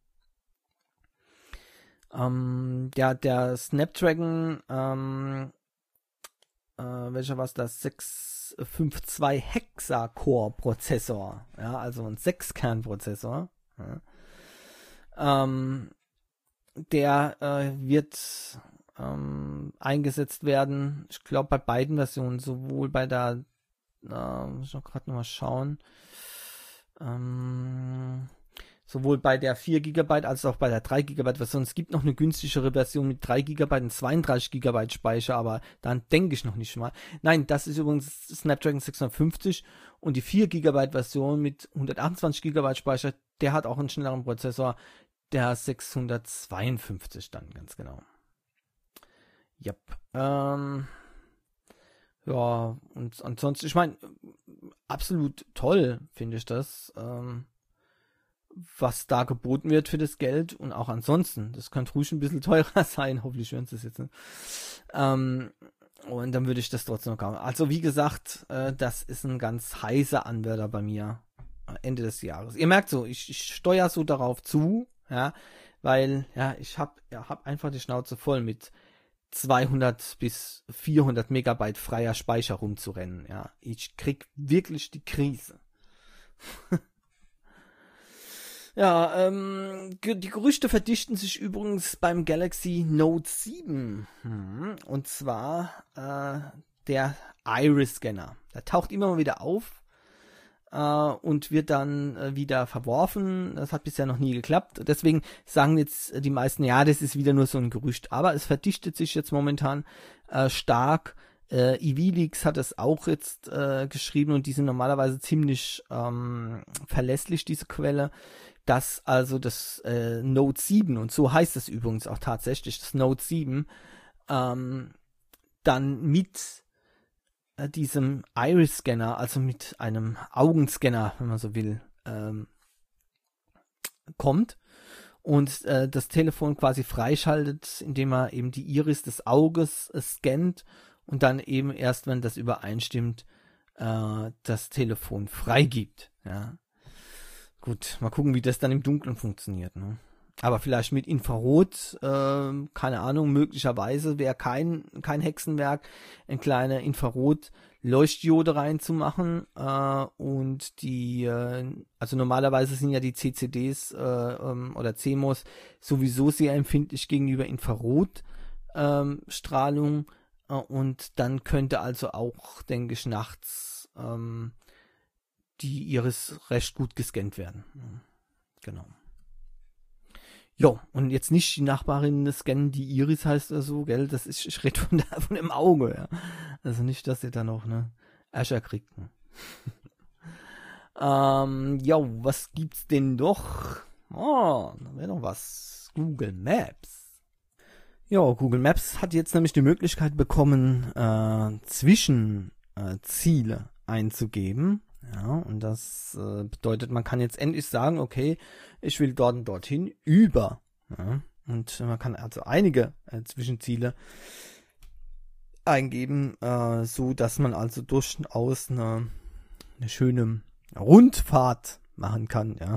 Ähm, der, der Snapdragon, ähm, äh, welcher war es das? sechs fünf zwei Hexa-Core-Prozessor. Ja, also ein sechs Kern Prozessor. Ja. Ähm, Der äh, wird ähm, eingesetzt werden, ich glaube bei beiden Versionen, sowohl bei der, äh, muss ich noch gerade nochmal schauen, ähm, sowohl bei der vier Gigabyte als auch bei der drei Gigabyte Version. Es gibt noch eine günstigere Version mit drei Gigabyte und zweiunddreißig Gigabyte Speicher, aber dann denke ich noch nicht mal. Nein, das ist übrigens Snapdragon sechshundertfünfzig, und die vier Gigabyte Version mit hundertachtundzwanzig Gigabyte Speicher, der hat auch einen schnelleren Prozessor. Der sechshundertzweiundfünfzig dann, ganz genau. Yep. Ähm, ja, und ansonsten, ich meine, absolut toll finde ich das, ähm, was da geboten wird für das Geld, und auch ansonsten. Das könnte ruhig ein bisschen teurer sein, hoffentlich hören Sie es jetzt nicht. Ähm, und dann würde ich das trotzdem noch kaufen. Also wie gesagt, äh, das ist ein ganz heißer Anwärter bei mir Ende des Jahres. Ihr merkt so, ich, ich steuere so darauf zu, ja, weil, ja, ich hab, ja, hab einfach die Schnauze voll mit zweihundert bis vierhundert Megabyte freier Speicher rumzurennen, ja. Ich krieg wirklich die Krise. Ja, ähm, die Gerüchte verdichten sich übrigens beim Galaxy Note sieben. Hm, und zwar, äh, der Iris-Scanner. Der taucht immer mal wieder auf. Uh, und wird dann uh, wieder verworfen. Das hat bisher noch nie geklappt. Deswegen sagen jetzt die meisten, ja, das ist wieder nur so ein Gerücht. Aber es verdichtet sich jetzt momentan uh, stark. Uh, EVLeaks hat es auch jetzt uh, geschrieben, und die sind normalerweise ziemlich um, verlässlich, diese Quelle, dass also das uh, Note sieben, und so heißt es übrigens auch tatsächlich, das Note sieben, um, dann mit diesem Iris-Scanner, also mit einem Augenscanner, wenn man so will, ähm, kommt und äh, das Telefon quasi freischaltet, indem er eben die Iris des Auges äh, scannt, und dann eben erst, wenn das übereinstimmt, äh, das Telefon freigibt. Ja. Gut, mal gucken, wie das dann im Dunkeln funktioniert, ne? Aber vielleicht mit Infrarot, äh, keine Ahnung, möglicherweise wäre kein, kein Hexenwerk, ein kleiner Infrarot Leuchtdiode reinzumachen äh, und die, äh, also normalerweise sind ja die C C Ds äh, ähm, oder C M O S sowieso sehr empfindlich gegenüber Infrarotstrahlung äh, und dann könnte also auch, denke ich, nachts ähm, die Iris recht gut gescannt werden. Genau. Jo, und jetzt nicht die Nachbarin scannen, die Iris heißt oder so, gell? Das ist, ich rede von, der, von dem Auge, ja. Also nicht, dass ihr da noch eine Ascher kriegt. Ne? ähm, jo, was gibt's denn doch? Oh, da wäre noch was. Google Maps. Ja, Google Maps hat jetzt nämlich die Möglichkeit bekommen, äh, Zwischenziele äh, einzugeben. Ja, und das äh, bedeutet, man kann jetzt endlich sagen, okay, ich will dort und dorthin über. Ja, und man kann also einige äh, Zwischenziele eingeben, äh, so dass man also durchaus eine, eine schöne Rundfahrt machen kann. Ja.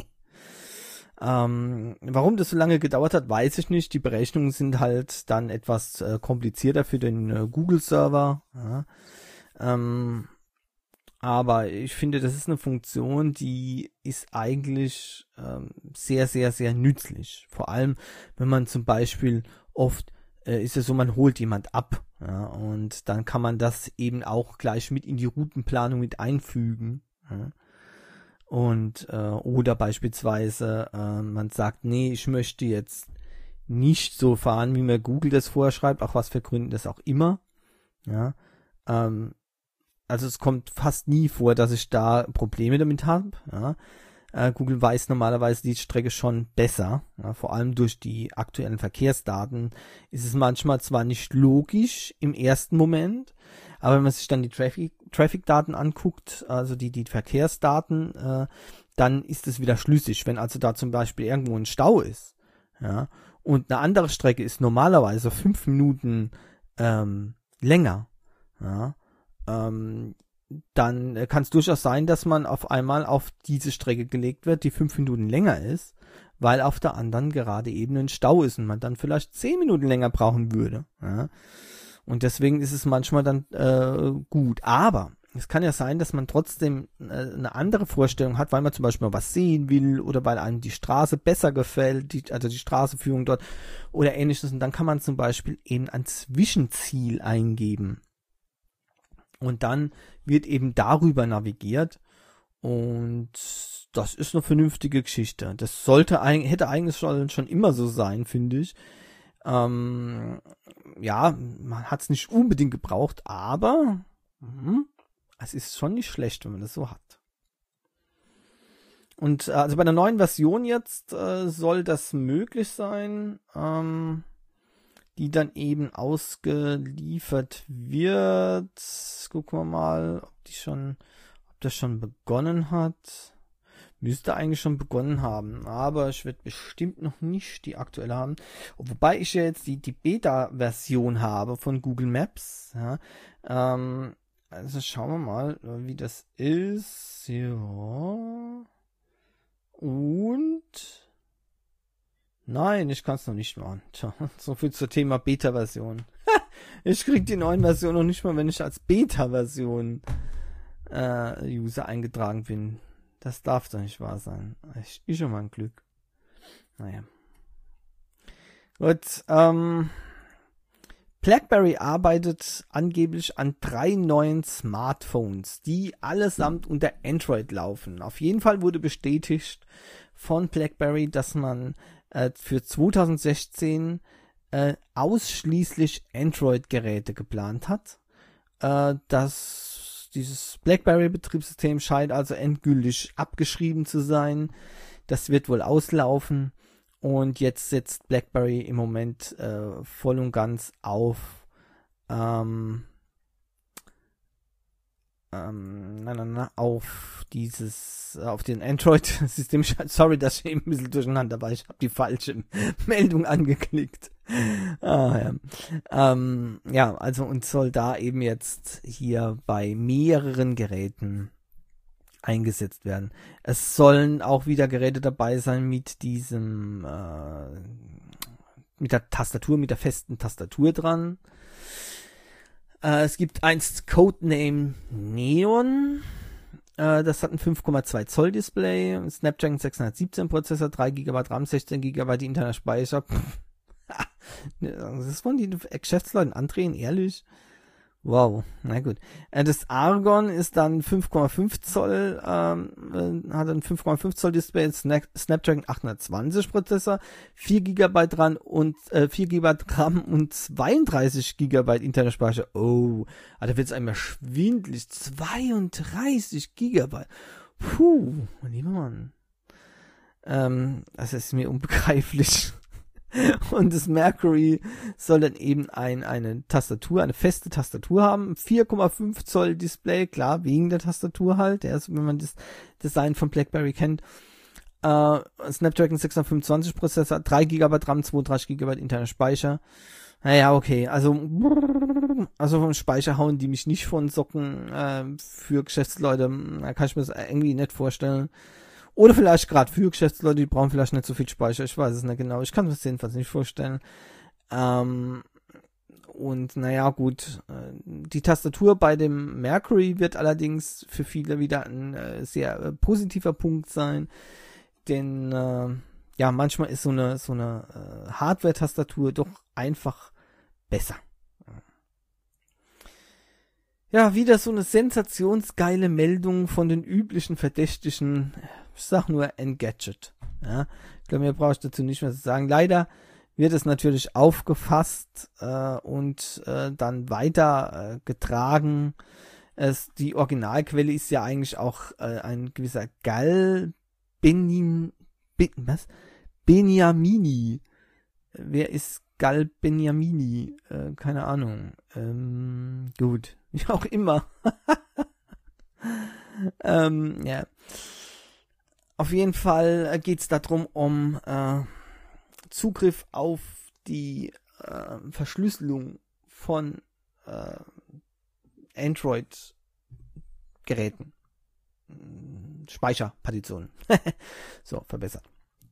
ähm, warum das so lange gedauert hat, weiß ich nicht. Die Berechnungen sind halt dann etwas äh, komplizierter für den äh, Google-Server. Ja. Ähm, Aber ich finde, das ist eine Funktion, die ist eigentlich ähm, sehr, sehr, sehr nützlich. Vor allem, wenn man zum Beispiel oft, äh, ist es so, man holt jemand ab. Ja, und dann kann man das eben auch gleich mit in die Routenplanung mit einfügen. Ja. Und äh, oder beispielsweise äh, man sagt, nee, ich möchte jetzt nicht so fahren, wie mir Google das vorschreibt, auch was für Gründen das auch immer. Ja, ähm, Also es kommt fast nie vor, dass ich da Probleme damit habe. Ja. Äh, Google weiß normalerweise die Strecke schon besser. Ja. Vor allem durch die aktuellen Verkehrsdaten ist es manchmal zwar nicht logisch im ersten Moment, aber wenn man sich dann die Traffic, Traffic-Daten anguckt, also die, die Verkehrsdaten, äh, dann ist es wieder schlüssig. Wenn also da zum Beispiel irgendwo ein Stau ist, ja, und eine andere Strecke ist normalerweise fünf Minuten ähm, länger, ja, Ähm, dann kann es durchaus sein, dass man auf einmal auf diese Strecke gelegt wird, die fünf Minuten länger ist, weil auf der anderen gerade eben ein Stau ist und man dann vielleicht zehn Minuten länger brauchen würde. Ja? Und deswegen ist es manchmal dann äh, gut. Aber es kann ja sein, dass man trotzdem äh, eine andere Vorstellung hat, weil man zum Beispiel mal was sehen will oder weil einem die Straße besser gefällt, die, also die Straßenführung dort oder ähnliches. Und dann kann man zum Beispiel eben ein Zwischenziel eingeben. Und dann wird eben darüber navigiert und das ist eine vernünftige Geschichte. Das sollte hätte eigentlich schon, schon immer so sein, finde ich. Ähm, ja, man hat es nicht unbedingt gebraucht, aber mh, es ist schon nicht schlecht, wenn man das so hat. Und also bei der neuen Version jetzt äh, soll das möglich sein. Ähm, die dann eben ausgeliefert wird. Gucken wir mal, ob die schon, ob das schon begonnen hat. Müsste eigentlich schon begonnen haben, aber ich werde bestimmt noch nicht die aktuelle haben. Wobei ich ja jetzt die, die Beta-Version habe von Google Maps. Ja. Ähm, also schauen wir mal, wie das ist. Ja. Und nein, ich kann es noch nicht machen. Tja, so viel zum Thema Beta-Version. Ich krieg die neuen Versionen noch nicht mal, wenn ich als Beta-Version äh, User eingetragen bin. Das darf doch nicht wahr sein. Ich, ich schon mal ein Glück. Naja. Gut, ähm, BlackBerry arbeitet angeblich an drei neuen Smartphones, die allesamt unter Android laufen. Auf jeden Fall wurde bestätigt von BlackBerry, dass man für zwanzig sechzehn äh, ausschließlich Android-Geräte geplant hat. Äh, das, dieses BlackBerry-Betriebssystem scheint also endgültig abgeschrieben zu sein. Das wird wohl auslaufen. Und jetzt setzt BlackBerry im Moment äh, voll und ganz auf ähm, ähm, na, na, na, auf dieses, auf den Android-System. Sorry, dass ich eben ein bisschen durcheinander war. Ich habe die falsche Meldung angeklickt. Ah, ja. Ähm, ja, also und soll da eben jetzt hier bei mehreren Geräten eingesetzt werden. Es sollen auch wieder Geräte dabei sein mit diesem, äh, mit der Tastatur, mit der festen Tastatur dran. Äh, es gibt eins Codename Neon. Äh, das hat ein fünf Komma zwei Zoll Display, Snapdragon sechshundertsiebzehn Prozessor, drei Gigabyte RAM, sechzehn Gigabyte interner Speicher. Das wollen die Geschäftsleute andrehen, ehrlich? Wow, na gut. Das Argon ist dann fünf Komma fünf Zoll, ähm, hat ein fünf Komma fünf Zoll Display, Snap- Snapdragon achthundertzwanzig Prozessor, vier Gigabyte RAM und äh, vier Gigabyte RAM und zweiunddreißig Gigabyte interner Speicher. Oh, ah, da wird's einmal schwindelig. zweiunddreißig Gigabyte. Puh, mein lieber Mann. Ähm, das ist mir unbegreiflich. Und das Mercury soll dann eben ein, eine Tastatur, eine feste Tastatur haben. vier Komma fünf Zoll Display, klar, wegen der Tastatur halt. Der ist, wenn man das Design von BlackBerry kennt. Äh, Snapdragon sechshundertfünfundzwanzig Prozessor, drei Gigabyte RAM, zweiunddreißig Gigabyte interner Speicher. Naja, okay, also, also vom Speicher hauen die mich nicht von Socken äh, für Geschäftsleute. Da kann ich mir das irgendwie nicht vorstellen. Oder vielleicht gerade für Geschäftsleute, die brauchen vielleicht nicht so viel Speicher, ich weiß es nicht genau, ich kann mir das jedenfalls nicht vorstellen. Ähm, und naja, gut, äh, die Tastatur bei dem Mercury wird allerdings für viele wieder ein äh, sehr äh, positiver Punkt sein, denn äh, ja, manchmal ist so eine, so eine äh, Hardware-Tastatur doch einfach besser. Ja, wieder so eine sensationsgeile Meldung von den üblichen Verdächtigen. Ich sag nur Engadget. Ja, ich glaube, mir brauche ich dazu nicht mehr zu sagen. Leider wird es natürlich aufgefasst äh, und äh, dann weiter äh, getragen. Es, die Originalquelle ist ja eigentlich auch äh, ein gewisser Gal Benim, Be, was? Beniamini. Wer ist Gal Beniamini? Äh, keine Ahnung. Ähm, gut. Wie auch immer. ähm, ja. Auf jeden Fall geht es darum, um äh, Zugriff auf die äh, Verschlüsselung von äh, Android-Geräten. Speicherpartitionen. So, verbessert.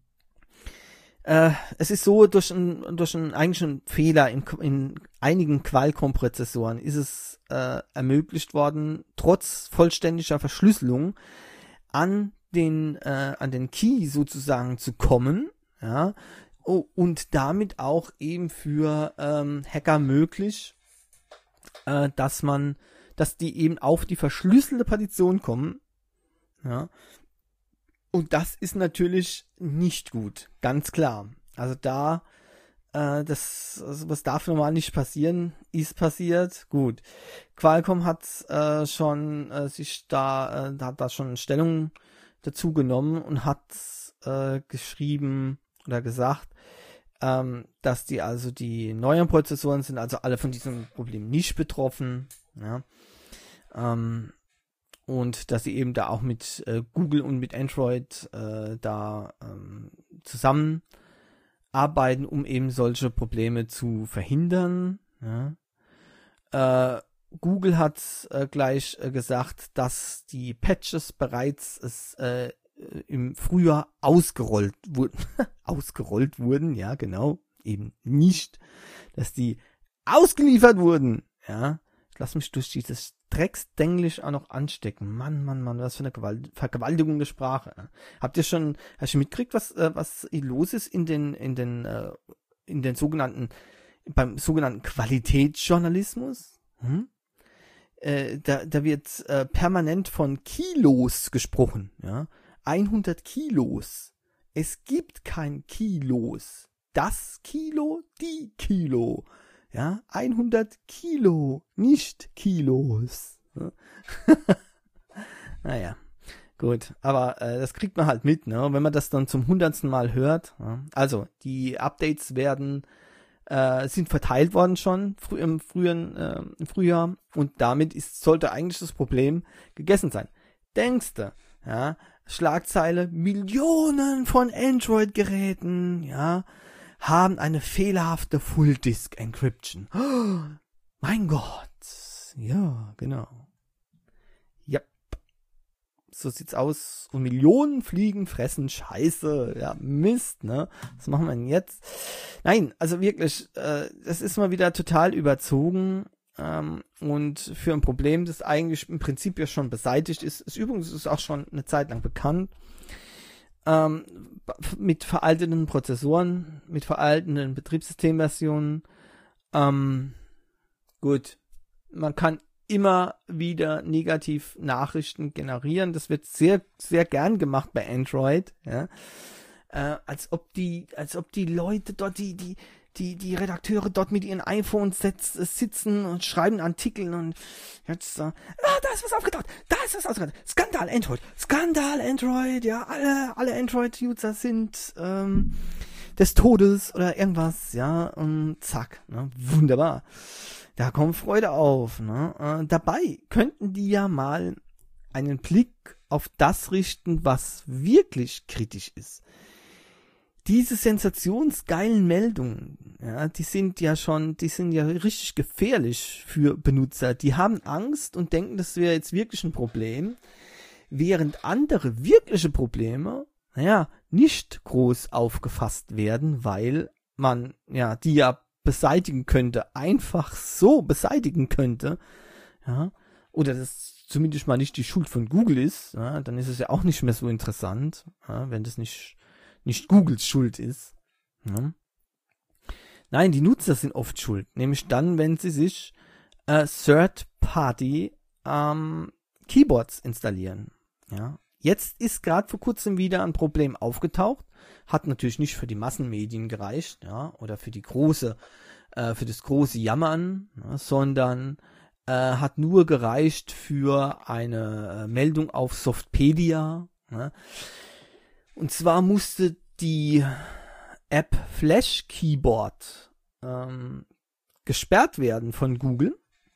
Äh, es ist so, durch einen durch einen eigentlichen Fehler in, in einigen Qualcomm-Prozessoren ist es äh, ermöglicht worden, trotz vollständiger Verschlüsselung an den äh, an den Key sozusagen zu kommen, ja, oh, und damit auch eben für ähm, Hacker möglich, äh, dass man, dass die eben auf die verschlüsselte Partition kommen, ja. Und das ist natürlich nicht gut, ganz klar. Also da, äh, das, also was darf normal nicht passieren, ist passiert. Gut, Qualcomm hat äh, schon äh, sich da, äh, hat da schon Stellung dazu genommen und hat äh, geschrieben oder gesagt, ähm, dass die also die neuen Prozessoren sind also alle von diesem Problem nicht betroffen. Ja. Ähm, Und dass sie eben da auch mit äh, Google und mit Android äh, da ähm, zusammenarbeiten, um eben solche Probleme zu verhindern. Ja. Äh, Google hat äh, gleich äh, gesagt, dass die Patches bereits es, äh, im Frühjahr ausgerollt wurden. ausgerollt wurden, ja genau, eben nicht, dass die ausgeliefert wurden. Ja, ich lasse mich durch dieses Drecksdenglisch auch noch anstecken. Mann, Mann, Mann, was für eine Gewalt Vergewaltigung der Sprache. Habt ihr schon, hast du mitgekriegt, was äh, was los ist in den in den äh, in den sogenannten beim sogenannten Qualitätsjournalismus? Hm? Äh, da da wird äh, permanent von Kilos gesprochen, ja? hundert Kilos. Es gibt kein Kilos. Das Kilo, die Kilo. Ja, hundert Kilo, nicht Kilos. Naja, gut. Aber äh, das kriegt man halt mit, ne? Wenn man das dann zum hundertsten Mal hört. Ja? Also, die Updates werden, äh, sind verteilt worden schon frü im, frühen, äh, im Frühjahr. Und damit ist, sollte eigentlich das Problem gegessen sein. Denkste, ja, Schlagzeile, Millionen von Android-Geräten, ja, haben eine fehlerhafte Full-Disk-Encryption. Oh, mein Gott. Ja, genau. Ja. So sieht's aus. Und Millionen Fliegen fressen Scheiße. Ja, Mist, ne? Was machen wir denn jetzt? Nein, also wirklich, äh, das ist mal wieder total überzogen. ähm, und für ein Problem, das eigentlich im Prinzip ja schon beseitigt ist. Das übrigens ist auch schon eine Zeit lang bekannt. Ähm, mit veralteten Prozessoren, mit veralteten Betriebssystemversionen. Ähm, gut, man kann immer wieder negativ Nachrichten generieren. Das wird sehr, sehr gern gemacht bei Android. Ja. Äh, als ob die, als ob die Leute dort, die, die, die, die Redakteure dort mit ihren iPhones setz, sitzen und schreiben Artikel und jetzt so, ah, da ist was aufgetaucht, da ist was aufgetaucht. Skandal Android, Skandal Android, ja, alle, alle Android-User sind ähm, des Todes oder irgendwas, ja, und zack, ne, wunderbar. Da kommt Freude auf, ne. Äh, dabei könnten die ja mal einen Blick auf das richten, was wirklich kritisch ist. Diese sensationsgeilen Meldungen, ja, die sind ja schon, die sind ja richtig gefährlich für Benutzer. Die haben Angst und denken, das wäre jetzt wirklich ein Problem, während andere wirkliche Probleme, naja, nicht groß aufgefasst werden, weil man, ja, die ja beseitigen könnte, einfach so beseitigen könnte, ja, oder das zumindest mal nicht die Schuld von Google ist, ja, dann ist es ja auch nicht mehr so interessant, ja, wenn das nicht nicht Googles Schuld ist. Ja. Nein, die Nutzer sind oft schuld. Nämlich dann, wenn sie sich äh, Third-Party ähm, Keyboards installieren. Ja. Jetzt ist gerade vor kurzem wieder ein Problem aufgetaucht. Hat natürlich nicht für die Massenmedien gereicht, ja, oder für die große, äh, für das große Jammern, ja, sondern äh, hat nur gereicht für eine äh, Meldung auf Softpedia. Ja. Und zwar musste die App Flash Keyboard ähm, gesperrt werden von Google,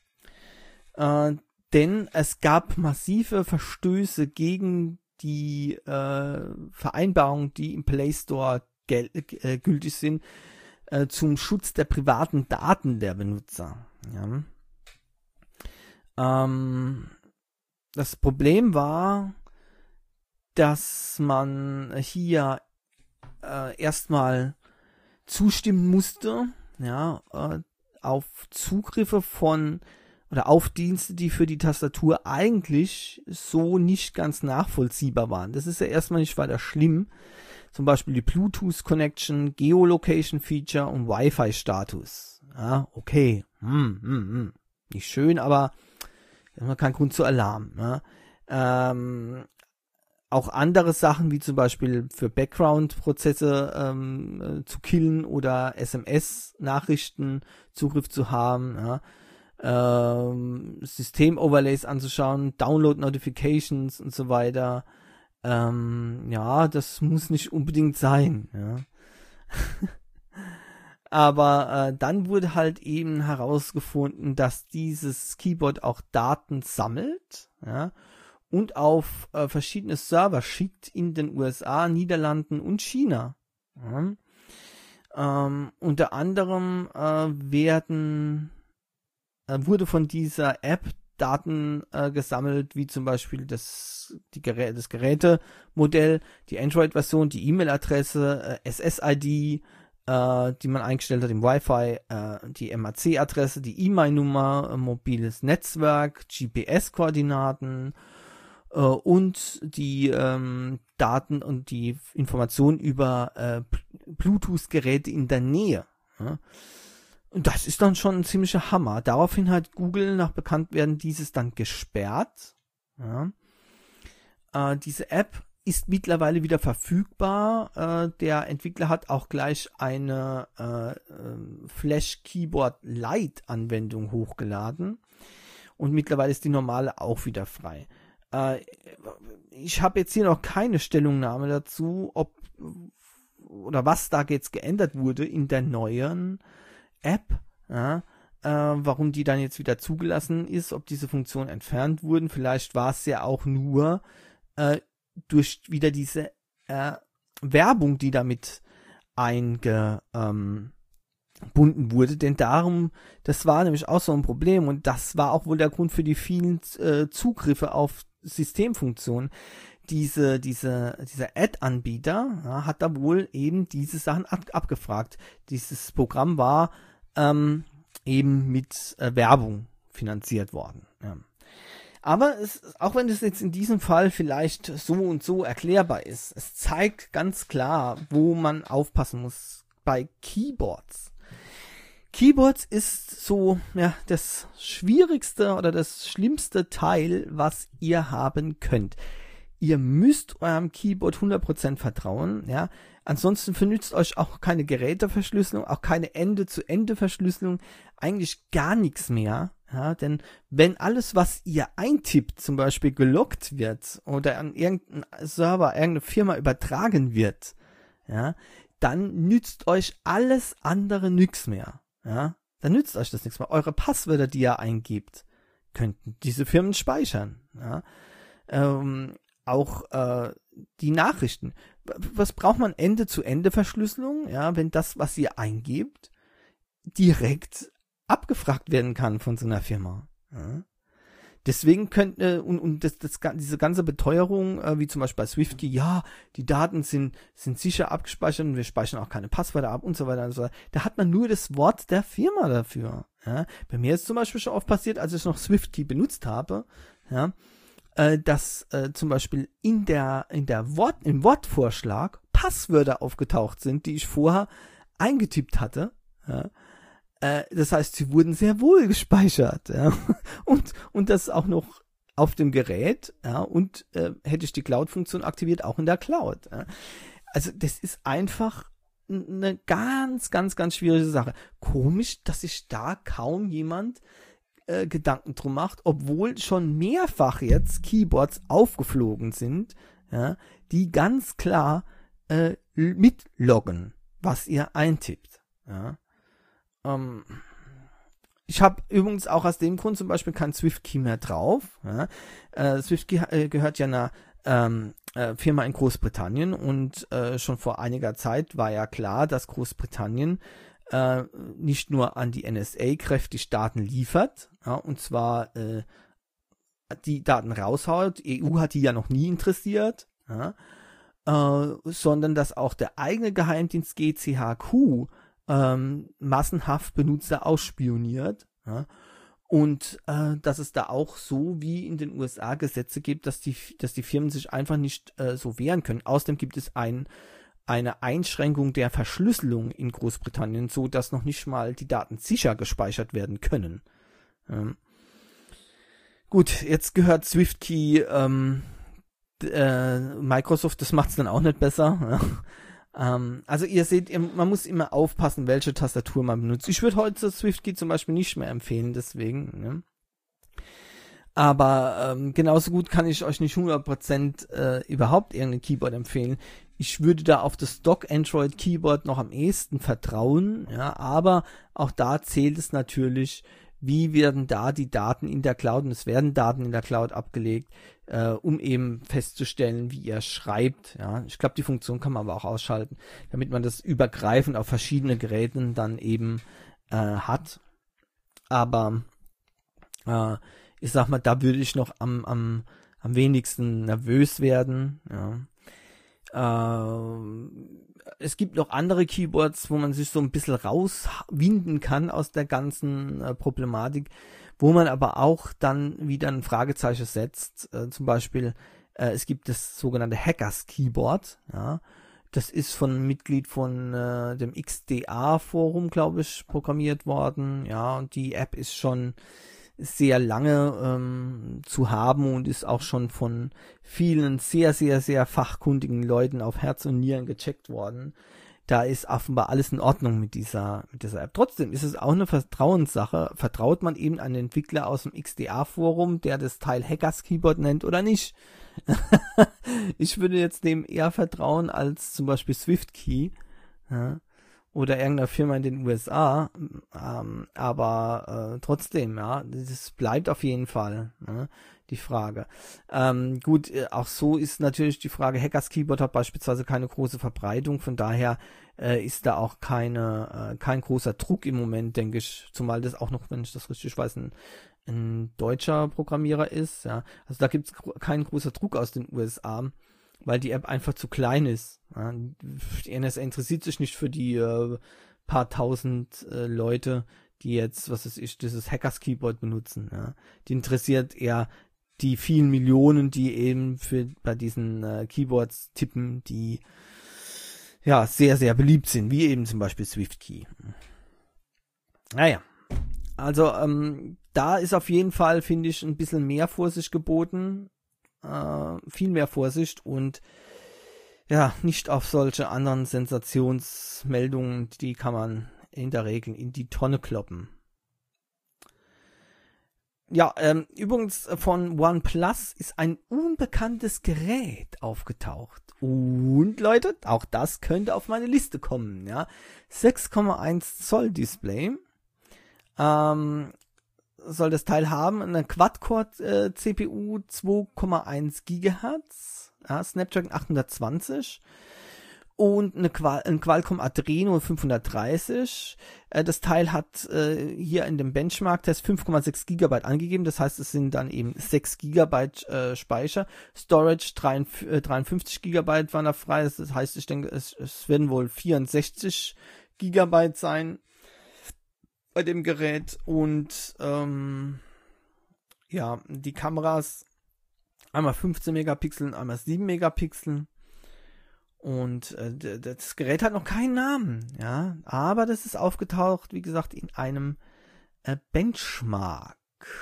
äh, denn es gab massive Verstöße gegen die äh, Vereinbarungen, die im Play Store gel- äh, gültig sind, äh, zum Schutz der privaten Daten der Benutzer. Ja. Ähm, das Problem war, dass man hier äh, erstmal zustimmen musste, ja, äh, auf Zugriffe von oder auf Dienste, die für die Tastatur eigentlich so nicht ganz nachvollziehbar waren. Das ist ja erstmal nicht weiter schlimm. Zum Beispiel die Bluetooth-Connection, Geolocation-Feature und Wi-Fi-Status. Ja, okay. Hm, hm, hm. Nicht schön, aber kein Grund zu Alarm. Ja. Ähm, Auch andere Sachen, wie zum Beispiel für Background-Prozesse ähm, äh, zu killen oder S M S-Nachrichten Zugriff zu haben, ja. ähm, System-Overlays anzuschauen, Download-Notifications und so weiter. Ähm, ja, das muss nicht unbedingt sein. Ja. Aber äh, dann wurde halt eben herausgefunden, dass dieses Keyboard auch Daten sammelt, ja, und auf äh, verschiedene Server schickt in den U S A, Niederlanden und China. Ja. Ähm, unter anderem äh, werden äh, wurde von dieser App Daten äh, gesammelt, wie zum Beispiel das, die Gerä- das Gerätemodell, die Android-Version, die E-Mail-Adresse, äh, S S I D, äh, die man eingestellt hat im Wi-Fi, äh, die M A C-Adresse, die E M I-Nummer, äh, mobiles Netzwerk, G P S-Koordinaten, und die ähm, Daten und die Informationen über äh, Bluetooth-Geräte in der Nähe. Ja. Und das ist dann schon ein ziemlicher Hammer. Daraufhin hat Google nach Bekanntwerden dieses dann gesperrt. Ja. Äh, diese App ist mittlerweile wieder verfügbar. Äh, der Entwickler hat auch gleich eine äh, äh, Flash Keyboard Lite Anwendung hochgeladen. Und mittlerweile ist die normale auch wieder frei. Ich habe jetzt hier noch keine Stellungnahme dazu, ob oder was da jetzt geändert wurde in der neuen App, ja, äh, warum die dann jetzt wieder zugelassen ist, ob diese Funktionen entfernt wurden. Vielleicht war es ja auch nur äh, durch wieder diese äh, Werbung, die damit einge ähm, bunden wurde, denn darum, das war nämlich auch so ein Problem und das war auch wohl der Grund für die vielen äh, Zugriffe auf Systemfunktionen. Diese, diese, dieser Ad-Anbieter ja, hat da wohl eben diese Sachen ab, abgefragt. Dieses Programm war ähm, eben mit äh, Werbung finanziert worden. Ja. Aber es, auch wenn es jetzt in diesem Fall vielleicht so und so erklärbar ist, es zeigt ganz klar, wo man aufpassen muss bei Keyboards. Keyboards ist so, ja, das schwierigste oder das schlimmste Teil, was ihr haben könnt. Ihr müsst eurem Keyboard hundert Prozent vertrauen, ja. Ansonsten vernützt euch auch keine Geräteverschlüsselung, auch keine Ende-zu-Ende-Verschlüsselung, eigentlich gar nichts mehr. Ja, denn wenn alles, was ihr eintippt, zum Beispiel gelockt wird oder an irgendeinen Server, irgendeine Firma übertragen wird, ja, dann nützt euch alles andere nichts mehr. Ja, dann nützt euch das nichts mehr. Eure Passwörter, die ihr eingebt, könnten diese Firmen speichern. Ja, ähm, auch äh, die Nachrichten. Was braucht man Ende-zu-Ende-Verschlüsselung? Ja, wenn das, was ihr eingebt, direkt abgefragt werden kann von so einer Firma. Ja. Deswegen könnt äh, und, und das, das, diese ganze Beteuerung, äh, wie zum Beispiel bei SwiftKey, ja, die Daten sind, sind sicher abgespeichert und wir speichern auch keine Passwörter ab und so weiter und so weiter. Da hat man nur das Wort der Firma dafür. Ja. Bei mir ist zum Beispiel schon oft passiert, als ich noch SwiftKey benutzt habe, ja, äh, dass äh, zum Beispiel in der, in der Wort, im Wortvorschlag Passwörter aufgetaucht sind, die ich vorher eingetippt hatte. Ja. Das heißt, sie wurden sehr wohl gespeichert, ja, und, und das auch noch auf dem Gerät, ja, und äh, hätte ich die Cloud-Funktion aktiviert, auch in der Cloud. Ja. Also das ist einfach eine ganz, ganz, ganz schwierige Sache. Komisch, dass sich da kaum jemand äh, Gedanken drum macht, obwohl schon mehrfach jetzt Keyboards aufgeflogen sind, ja, die ganz klar äh, mitloggen, was ihr eintippt, ja. Um, ich habe übrigens auch aus dem Grund zum Beispiel kein SwiftKey mehr drauf. Ja. Äh, SwiftKey äh, gehört ja einer ähm, äh, Firma in Großbritannien und äh, schon vor einiger Zeit war ja klar, dass Großbritannien äh, nicht nur an die N S A kräftig Daten liefert, ja, und zwar äh, die Daten raushaut. Die E U hat die ja noch nie interessiert, ja, äh, sondern dass auch der eigene Geheimdienst G C H Q Ähm, massenhaft Benutzer ausspioniert, ja, und äh, dass es da auch so wie in den U S A Gesetze gibt, dass die, dass die Firmen sich einfach nicht äh, so wehren können. Außerdem gibt es ein, eine Einschränkung der Verschlüsselung in Großbritannien, so dass noch nicht mal die Daten sicher gespeichert werden können. Ähm, gut, jetzt gehört SwiftKey ähm, äh, Microsoft, das macht es dann auch nicht besser, ja. Um, also ihr seht, man muss immer aufpassen, welche Tastatur man benutzt. Ich würde heute SwiftKey zum Beispiel nicht mehr empfehlen, deswegen. Ne? Aber ähm, genauso gut kann ich euch nicht hundert Prozent äh, überhaupt irgendein Keyboard empfehlen. Ich würde da auf das Stock Android Keyboard noch am ehesten vertrauen, ja, aber auch da zählt es natürlich, wie werden da die Daten in der Cloud, und es werden Daten in der Cloud abgelegt, äh, um eben festzustellen, wie ihr schreibt. Ja, ich glaube, die Funktion kann man aber auch ausschalten, damit man das übergreifend auf verschiedene Geräten dann eben äh, hat. Aber äh, ich sag mal, da würde ich noch am, am, am wenigsten nervös werden. Ja. Äh, es gibt noch andere Keyboards, wo man sich so ein bisschen rauswinden kann aus der ganzen äh, Problematik, wo man aber auch dann wieder ein Fragezeichen setzt. Äh, zum Beispiel, äh, es gibt das sogenannte Hackers Keyboard. Ja. Das ist von einem Mitglied von äh, dem X D A-Forum, glaube ich, programmiert worden. Ja, und die App ist schon sehr lange ähm, zu haben und ist auch schon von vielen sehr, sehr, sehr fachkundigen Leuten auf Herz und Nieren gecheckt worden. Da ist offenbar alles in Ordnung mit dieser, mit dieser App. Trotzdem ist es auch eine Vertrauenssache. Vertraut man eben einen Entwickler aus dem X D A-Forum, der das Teil Hackers Keyboard nennt oder nicht? Ich würde jetzt dem eher vertrauen als zum Beispiel SwiftKey, ja, oder irgendeiner Firma in den U S A, ähm, aber äh, trotzdem, ja, das bleibt auf jeden Fall, ne, die Frage. Ähm, gut, äh, auch so ist natürlich die Frage, Hackers Keyboard hat beispielsweise keine große Verbreitung, von daher äh, ist da auch keine, äh, kein großer Druck im Moment, denke ich, zumal das auch noch, wenn ich das richtig weiß, ein, ein deutscher Programmierer ist, ja, also da gibt es gro- keinen großer Druck aus den U S A, weil die App einfach zu klein ist. Ja, die N S A interessiert sich nicht für die äh, paar tausend äh, Leute, die jetzt, was weiß ich, dieses Hackers Keyboard benutzen. Ja. Die interessiert eher die vielen Millionen, die eben für bei diesen äh, Keyboards tippen, die ja sehr, sehr beliebt sind, wie eben zum Beispiel SwiftKey. Naja, also ähm, da ist auf jeden Fall, finde ich, ein bisschen mehr Vorsicht geboten, äh, viel mehr Vorsicht und ja, nicht auf solche anderen Sensationsmeldungen, die kann man in der Regel in die Tonne kloppen. Ja, ähm, übrigens von OnePlus ist ein unbekanntes Gerät aufgetaucht. Und Leute, auch das könnte auf meine Liste kommen. Ja, sechs Komma eins Zoll Display. Ähm, soll das Teil haben, eine Quad-Core-C P U, zwei Komma eins Gigahertz, ja, Snapdragon achthundertzwanzig und eine Qual- ein Qualcomm Adreno fünfhundertdreißig. Äh, das Teil hat äh, hier in dem Benchmark-Test fünf Komma sechs Gigabyte angegeben, das heißt, es sind dann eben sechs Gigabyte äh, Speicher. Storage dreiundfünfzig Gigabyte waren da frei, das heißt, ich denke, es, es werden wohl vierundsechzig Gigabyte sein bei dem Gerät und ähm, ja, die Kameras einmal fünfzehn Megapixel und einmal sieben Megapixel und äh, das Gerät hat noch keinen Namen, ja, aber das ist aufgetaucht, wie gesagt, in einem äh, Benchmark.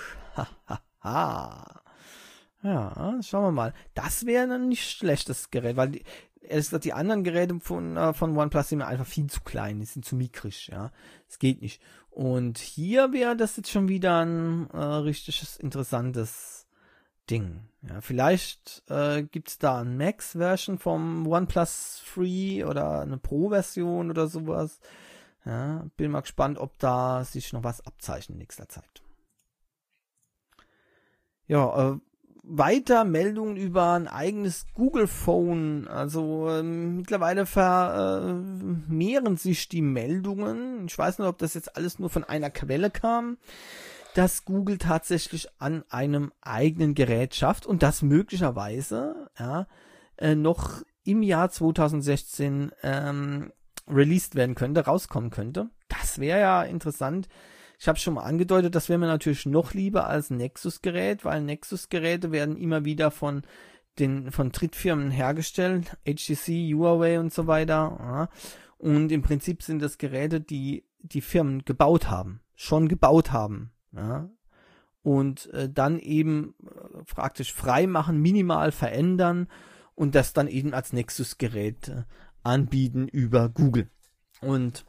Ja, schauen wir mal. Das wäre dann nicht schlecht, das Gerät, weil die, ehrlich gesagt, die anderen Geräte von, äh, von OnePlus sind mir einfach viel zu klein, die sind zu mickrig, ja. Es geht nicht. Und hier wäre das jetzt schon wieder ein äh, richtiges, interessantes Ding. Ja, vielleicht äh, gibt es da eine Max-Version vom OnePlus Free oder eine Pro-Version oder sowas. Ja, bin mal gespannt, ob da sich noch was abzeichnet in nächster Zeit. Ja, äh, weiter Meldungen über ein eigenes Google Phone. Also äh, mittlerweile vermehren äh, sich die Meldungen. Ich weiß nicht, ob das jetzt alles nur von einer Quelle kam, dass Google tatsächlich an einem eigenen Gerät schafft und das möglicherweise ja, äh, noch im Jahr zweitausendsechzehn ähm, released werden könnte, rauskommen könnte. Das wäre ja interessant. Ich habe schon mal angedeutet, das wäre mir natürlich noch lieber als Nexus-Gerät, weil Nexus-Geräte werden immer wieder von den von Drittfirmen hergestellt, H T C, Huawei und so weiter. Ja. Und im Prinzip sind das Geräte, die die Firmen gebaut haben, schon gebaut haben. Ja. Und äh, dann eben äh, praktisch frei machen, minimal verändern und das dann eben als Nexus-Gerät äh, anbieten über Google. Und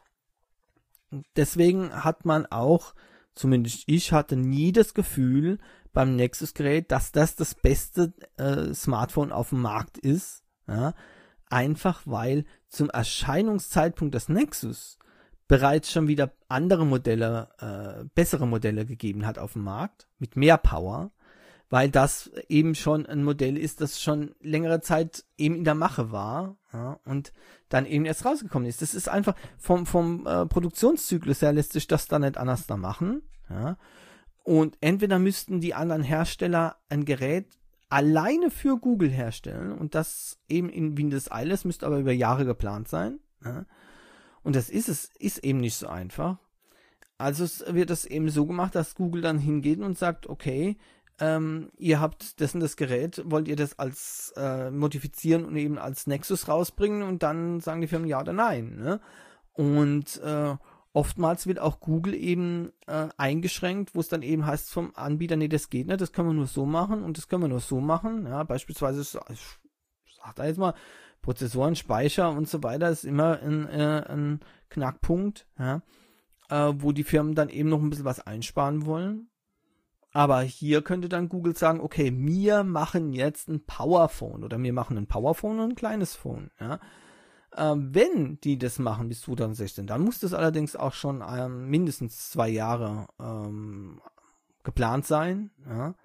deswegen hat man auch, zumindest ich hatte nie das Gefühl beim Nexus-Gerät, dass das das beste äh, Smartphone auf dem Markt ist. Ja? Einfach weil zum Erscheinungszeitpunkt des Nexus bereits schon wieder andere Modelle, äh, bessere Modelle gegeben hat auf dem Markt, mit mehr Power, weil das eben schon ein Modell ist, das schon längere Zeit eben in der Mache war, ja, und dann eben erst rausgekommen ist. Das ist einfach vom, vom äh, Produktionszyklus her lässt sich das da nicht anders da machen. Ja. Und entweder müssten die anderen Hersteller ein Gerät alleine für Google herstellen und das eben in Windeseile, das müsste aber über Jahre geplant sein. Ja. Und das ist es, ist eben nicht so einfach. Also es wird das eben so gemacht, dass Google dann hingeht und sagt, okay, Ähm, ihr habt das und das Gerät, wollt ihr das als äh, modifizieren und eben als Nexus rausbringen und dann sagen die Firmen ja oder nein. Ne? Und äh, oftmals wird auch Google eben äh, eingeschränkt, wo es dann eben heißt vom Anbieter, nee, das geht nicht, das können wir nur so machen und das können wir nur so machen. Ja? Beispielsweise, ich sag da jetzt mal, Prozessoren, Speicher und so weiter ist immer ein, äh, ein Knackpunkt, ja? äh, wo die Firmen dann eben noch ein bisschen was einsparen wollen. Aber hier könnte dann Google sagen, okay, wir machen jetzt ein Powerphone oder wir machen ein Powerphone und ein kleines Phone. Ja. Ähm, wenn die das machen bis zweitausendsechzehn, dann muss das allerdings auch schon ähm, mindestens zwei Jahre ähm, geplant sein. Ja.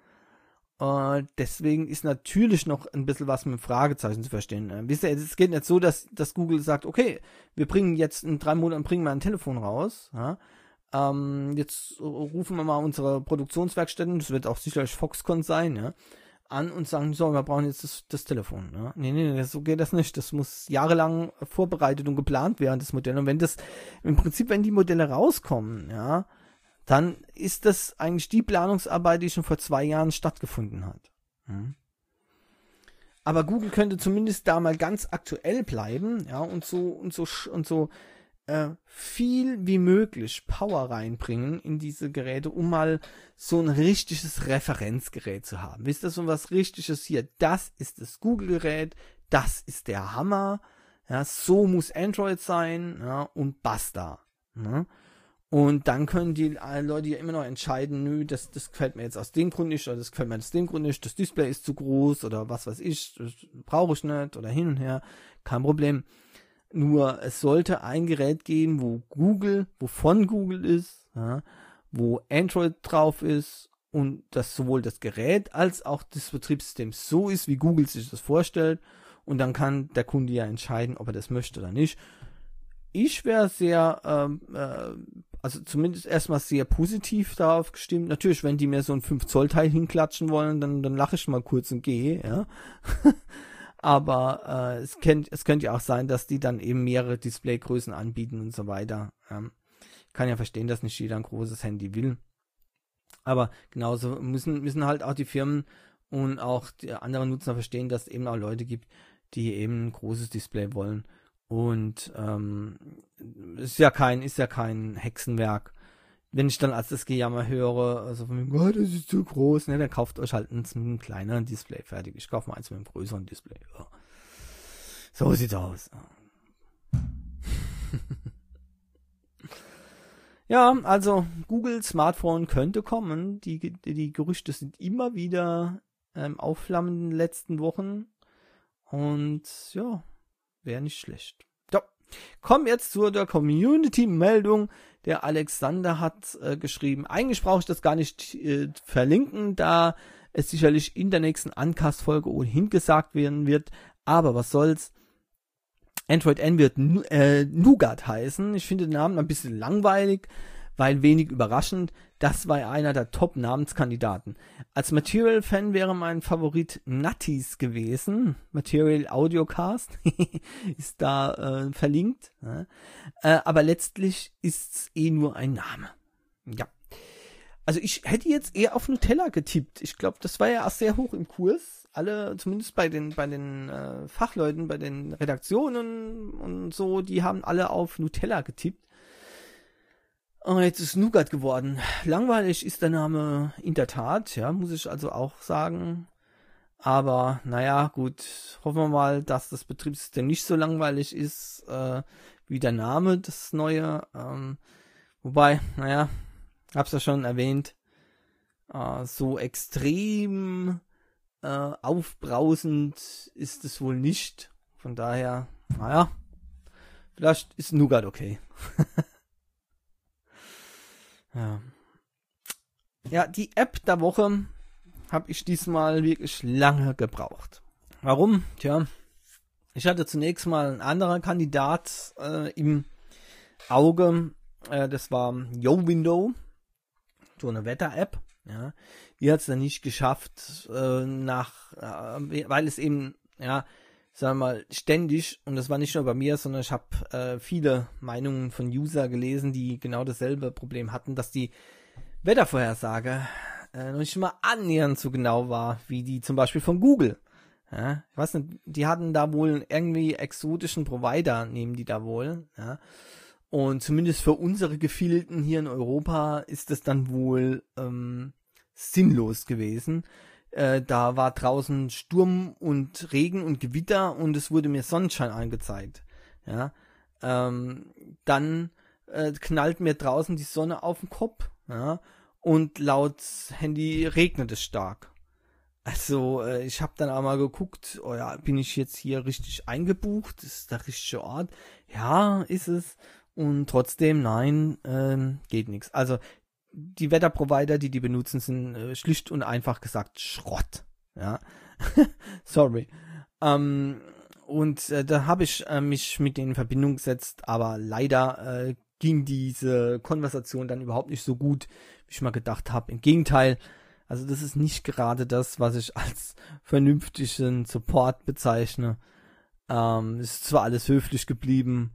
Äh, deswegen ist natürlich noch ein bisschen was mit Fragezeichen zu verstehen. Äh, wisst ihr, es geht nicht so, dass, dass Google sagt, okay, wir bringen jetzt in drei Monaten bringen wir ein Telefon raus. Ja. Ähm, jetzt rufen wir mal unsere Produktionswerkstätten, das wird auch sicherlich Foxconn sein, ja, an und sagen, so, wir brauchen jetzt das, das Telefon. Ja. Nee, nee, nee, so geht das nicht. Das muss jahrelang vorbereitet und geplant werden, das Modell. Und wenn das, im Prinzip, wenn die Modelle rauskommen, ja, dann ist das eigentlich die Planungsarbeit, die schon vor zwei Jahren stattgefunden hat. Hm. Aber Google könnte zumindest da mal ganz aktuell bleiben, ja, und so und so und so äh, viel wie möglich Power reinbringen in diese Geräte, um mal so ein richtiges Referenzgerät zu haben. Wisst ihr, so was Richtiges hier? Das ist das Google-Gerät, das ist der Hammer, ja, so muss Android sein, ja, und basta. Ne? Und dann können die Leute ja immer noch entscheiden, nö, das, das gefällt mir jetzt aus dem Grund nicht, oder das gefällt mir aus dem Grund nicht, das Display ist zu groß, oder was weiß ich, das brauche ich nicht, oder hin und her, kein Problem. Nur, es sollte ein Gerät geben, wo Google, wo von Google ist, ja, wo Android drauf ist, und das sowohl das Gerät als auch das Betriebssystem so ist, wie Google sich das vorstellt, und dann kann der Kunde ja entscheiden, ob er das möchte oder nicht. Ich wäre sehr, ähm, äh, also zumindest erstmal sehr positiv darauf gestimmt. Natürlich, wenn die mir so ein fünf Zoll Teil hinklatschen wollen, dann, dann lache ich mal kurz und gehe, ja. Aber äh, es, kennt, es könnte ja auch sein, dass die dann eben mehrere Displaygrößen anbieten und so weiter. Ähm, ich kann ja verstehen, dass nicht jeder ein großes Handy will. Aber genauso müssen, müssen halt auch die Firmen und auch die anderen Nutzer verstehen, dass es eben auch Leute gibt, die eben ein großes Display wollen. Und ähm, ist ja kein, ist ja kein Hexenwerk. Wenn ich dann als das Gejammer höre, also von mir, oh, das ist zu groß, ne, dann kauft euch halt ein, ein kleineren Display, fertig. Ich kaufe mal eins mit einem größeren Display. Ja. So sieht's aus. Ja, also Google Smartphone könnte kommen. Die, die, die Gerüchte sind immer wieder ähm, aufflammend in den letzten Wochen. Und ja, wäre nicht schlecht. Ja. Kommen jetzt zu der Community-Meldung. Der Alexander hat äh, geschrieben, eigentlich brauche ich das gar nicht äh, verlinken, da es sicherlich in der nächsten Uncast-Folge ohnehin gesagt werden wird. Aber was soll's. Android N wird äh, Nougat heißen. Ich finde den Namen ein bisschen langweilig, weil wenig überraschend. Das war einer der Top-Namenskandidaten. Als Material-Fan wäre mein Favorit Nutties gewesen. Material Audiocast ist da äh, verlinkt. Ja. Äh, aber letztlich ist's eh nur ein Name. Ja. Also ich hätte jetzt eher auf Nutella getippt. Ich glaube, das war ja auch sehr hoch im Kurs. Alle, zumindest bei den bei den äh, Fachleuten, bei den Redaktionen und so, die haben alle auf Nutella getippt. Und jetzt ist Nougat geworden. Langweilig ist der Name in der Tat, ja, muss ich also auch sagen. Aber naja, gut, hoffen wir mal, dass das Betriebssystem nicht so langweilig ist äh, wie der Name, das neue. Ähm, wobei, naja, hab's ja schon erwähnt, äh, so extrem äh, aufbrausend ist es wohl nicht. Von daher, naja, vielleicht ist Nougat okay. Ja. Ja, die App der Woche habe ich diesmal wirklich lange gebraucht. Warum? Tja, ich hatte zunächst mal einen anderen Kandidat äh, im Auge. Äh, das war YoWindow, so eine Wetter-App. Ja, die hat es dann nicht geschafft, äh, nach, äh, weil es eben, ja, sagen wir mal, ständig, und das war nicht nur bei mir, sondern ich habe äh, viele Meinungen von User gelesen, die genau dasselbe Problem hatten, dass die Wettervorhersage äh, noch nicht mal annähernd so genau war, wie die zum Beispiel von Google. Ja, ich weiß nicht, die hatten da wohl irgendwie exotischen Provider, nehmen die da wohl, ja. Und zumindest für unsere Gefilden hier in Europa ist es dann wohl ähm, sinnlos gewesen. Äh, da war draußen Sturm und Regen und Gewitter und es wurde mir Sonnenschein angezeigt. Ja, ähm, dann äh, knallt mir draußen die Sonne auf den Kopf. Ja, und laut Handy regnet es stark. Also äh, ich habe dann auch mal geguckt, oh ja, bin ich jetzt hier richtig eingebucht? Ist der richtige Ort? Ja, ist es. Und trotzdem, nein, ähm, geht nichts. Also die Wetterprovider, die die benutzen, sind äh, schlicht und einfach gesagt Schrott. Ja, sorry. Ähm, und äh, da habe ich äh, mich mit denen in Verbindung gesetzt, aber leider äh, ging diese Konversation dann überhaupt nicht so gut, wie ich mal gedacht habe. Im Gegenteil, also das ist nicht gerade das, was ich als vernünftigen Support bezeichne. Ähm, ist zwar alles höflich geblieben,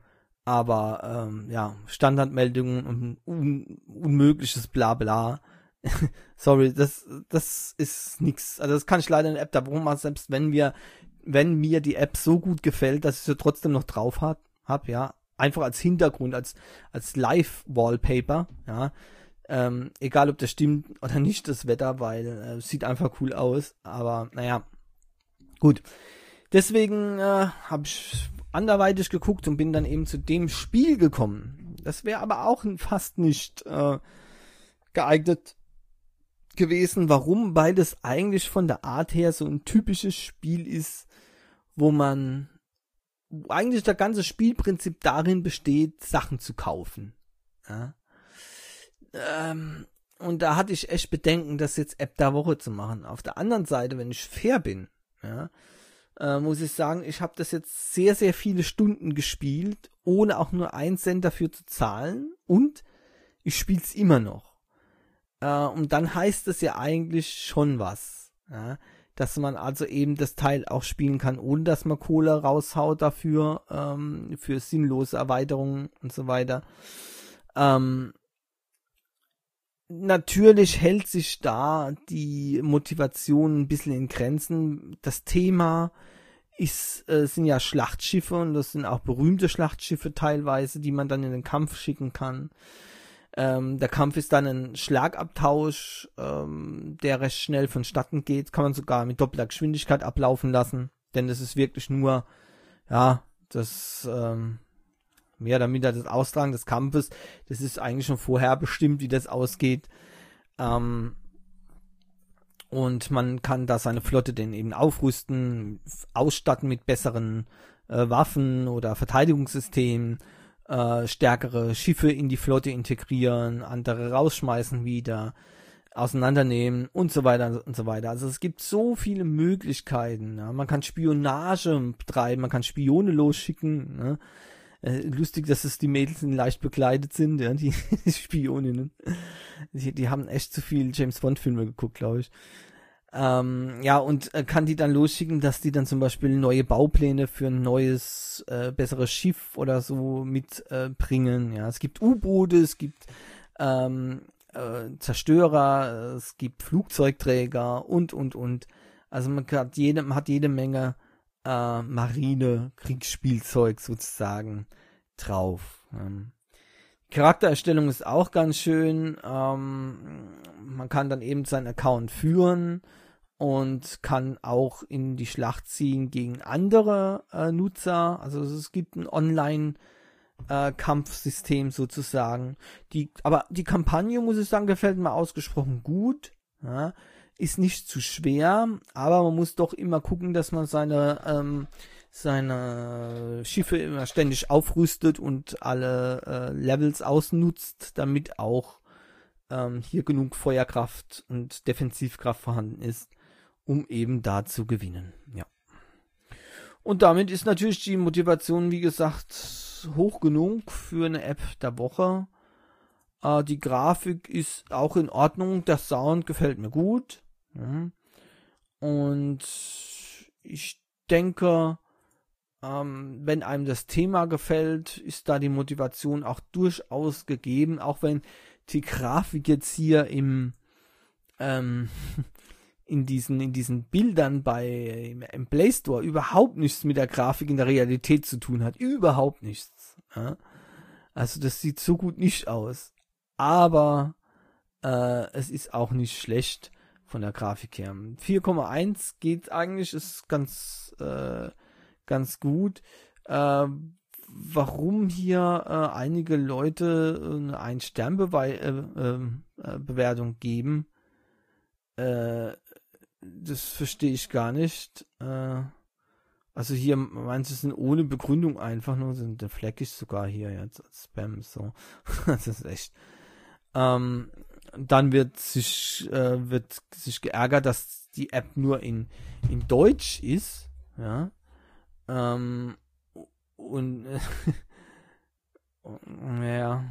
Aber ähm, ja, Standardmeldungen und un unmögliches Blabla. Sorry, das das ist nix. Also das kann ich leider in der App da warum selbst wenn wir wenn mir die App so gut gefällt, dass ich sie trotzdem noch drauf hab, hab ja, einfach als Hintergrund, als als Live-Wallpaper, ja. Ähm, egal ob das stimmt oder nicht, das Wetter, weil äh, sieht einfach cool aus, aber naja, gut. Deswegen äh, habe ich anderweitig geguckt und bin dann eben zu dem Spiel gekommen. Das wäre aber auch fast nicht äh, geeignet gewesen. Warum? Weil das eigentlich von der Art her so ein typisches Spiel ist, wo man eigentlich das ganze Spielprinzip darin besteht, Sachen zu kaufen. Ja. Ähm, und da hatte ich echt Bedenken, das jetzt App der Woche zu machen. Auf der anderen Seite, wenn ich fair bin, ja, äh, muss ich sagen, ich habe das jetzt sehr, sehr viele Stunden gespielt, ohne auch nur einen Cent dafür zu zahlen und ich spiele es immer noch. Äh, und dann heißt es ja eigentlich schon was, ja, dass man also eben das Teil auch spielen kann, ohne dass man Kohle raushaut dafür, ähm, für sinnlose Erweiterungen und so weiter. Ähm, Natürlich hält sich da die Motivation ein bisschen in Grenzen. Das Thema ist, äh, sind ja Schlachtschiffe und das sind auch berühmte Schlachtschiffe teilweise, die man dann in den Kampf schicken kann. Ähm, der Kampf ist dann ein Schlagabtausch, ähm, der recht schnell vonstatten geht. Kann man sogar mit doppelter Geschwindigkeit ablaufen lassen, denn das ist wirklich nur, ja, das, ähm, mehr oder minder das Austragen des Kampfes, das ist eigentlich schon vorher bestimmt, wie das ausgeht. Ähm, und man kann da seine Flotte dann eben aufrüsten, ausstatten mit besseren äh, Waffen oder Verteidigungssystemen, äh, stärkere Schiffe in die Flotte integrieren, andere rausschmeißen wieder, auseinandernehmen und so weiter und so weiter. Also es gibt so viele Möglichkeiten. Ja? Man kann Spionage betreiben, man kann Spione losschicken, ne? Lustig, dass es die Mädels leicht bekleidet sind, ja, die, die Spioninnen. Die, die haben echt zu viel James Bond Filme geguckt, glaube ich. Ähm, ja, und äh, kann die dann losschicken, dass die dann zum Beispiel neue Baupläne für ein neues, äh, besseres Schiff oder so mitbringen. Äh, ja, es gibt U-Boote, es gibt ähm, äh, Zerstörer, es gibt Flugzeugträger und, und, und. Also man hat jede, man hat jede Menge Äh, Marine, Kriegsspielzeug sozusagen drauf. Ähm, Charaktererstellung ist auch ganz schön. Ähm, man kann dann eben seinen Account führen und kann auch in die Schlacht ziehen gegen andere äh, Nutzer. Also es gibt ein Online-Kampfsystem äh, sozusagen. Die, aber die Kampagne, muss ich sagen, gefällt mir ausgesprochen gut. Ja. Ist nicht zu schwer, aber man muss doch immer gucken, dass man seine ähm, seine Schiffe immer ständig aufrüstet und alle äh, Levels ausnutzt, damit auch ähm, hier genug Feuerkraft und Defensivkraft vorhanden ist, um eben da zu gewinnen. Ja. Und damit ist natürlich die Motivation, wie gesagt, hoch genug für eine App der Woche. Äh, die Grafik ist auch in Ordnung, der Sound gefällt mir gut. Ja. Und ich denke, ähm, wenn einem das Thema gefällt, ist da die Motivation auch durchaus gegeben, auch wenn die Grafik jetzt hier im ähm, in diesen in diesen Bildern bei im Play Store überhaupt nichts mit der Grafik in der Realität zu tun hat, überhaupt nichts. Ja. Also das sieht so gut nicht aus, aber äh, es ist auch nicht schlecht von der Grafik her. vier Komma eins geht eigentlich, ist ganz äh, ganz gut. Äh, warum hier äh, einige Leute eine Ein-Stern-Bewertung äh, äh, geben, äh, das verstehe ich gar nicht. Äh, also hier meinst du, es sind ohne Begründung einfach nur, sind der Fleck ist sogar hier jetzt als Spam, so. Das ist echt. Ähm, dann wird sich äh, wird sich geärgert, dass die App nur in in Deutsch ist, ja. Ähm, und äh, ja.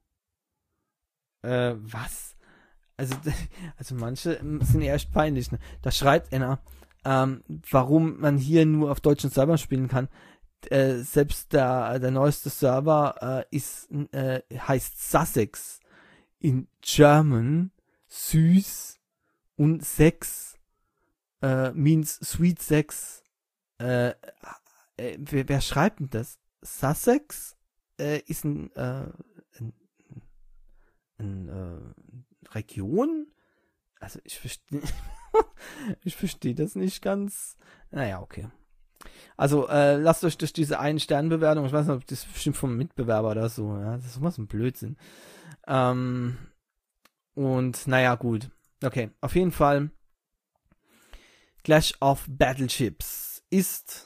Äh, was? Also, also manche sind eher echt peinlich. Ne? Da schreibt einer, ähm, warum man hier nur auf deutschen Servern spielen kann. äh, selbst der, der neueste Server äh, ist, äh, heißt Sussex. In German, süß und Sex äh, means sweet sex. Äh, äh, wer, wer schreibt denn das? Sussex äh, ist ein, äh, ein, ein äh, Region? Also ich verstehe ich verstehe das nicht ganz. Naja, okay. Also äh, lasst euch durch diese einen Sternbewertung, ich weiß nicht, ob das bestimmt vom Mitbewerber oder so, ja, das ist immer so ein Blödsinn. Ähm, und naja, gut. Okay, auf jeden Fall Clash of Battleships ist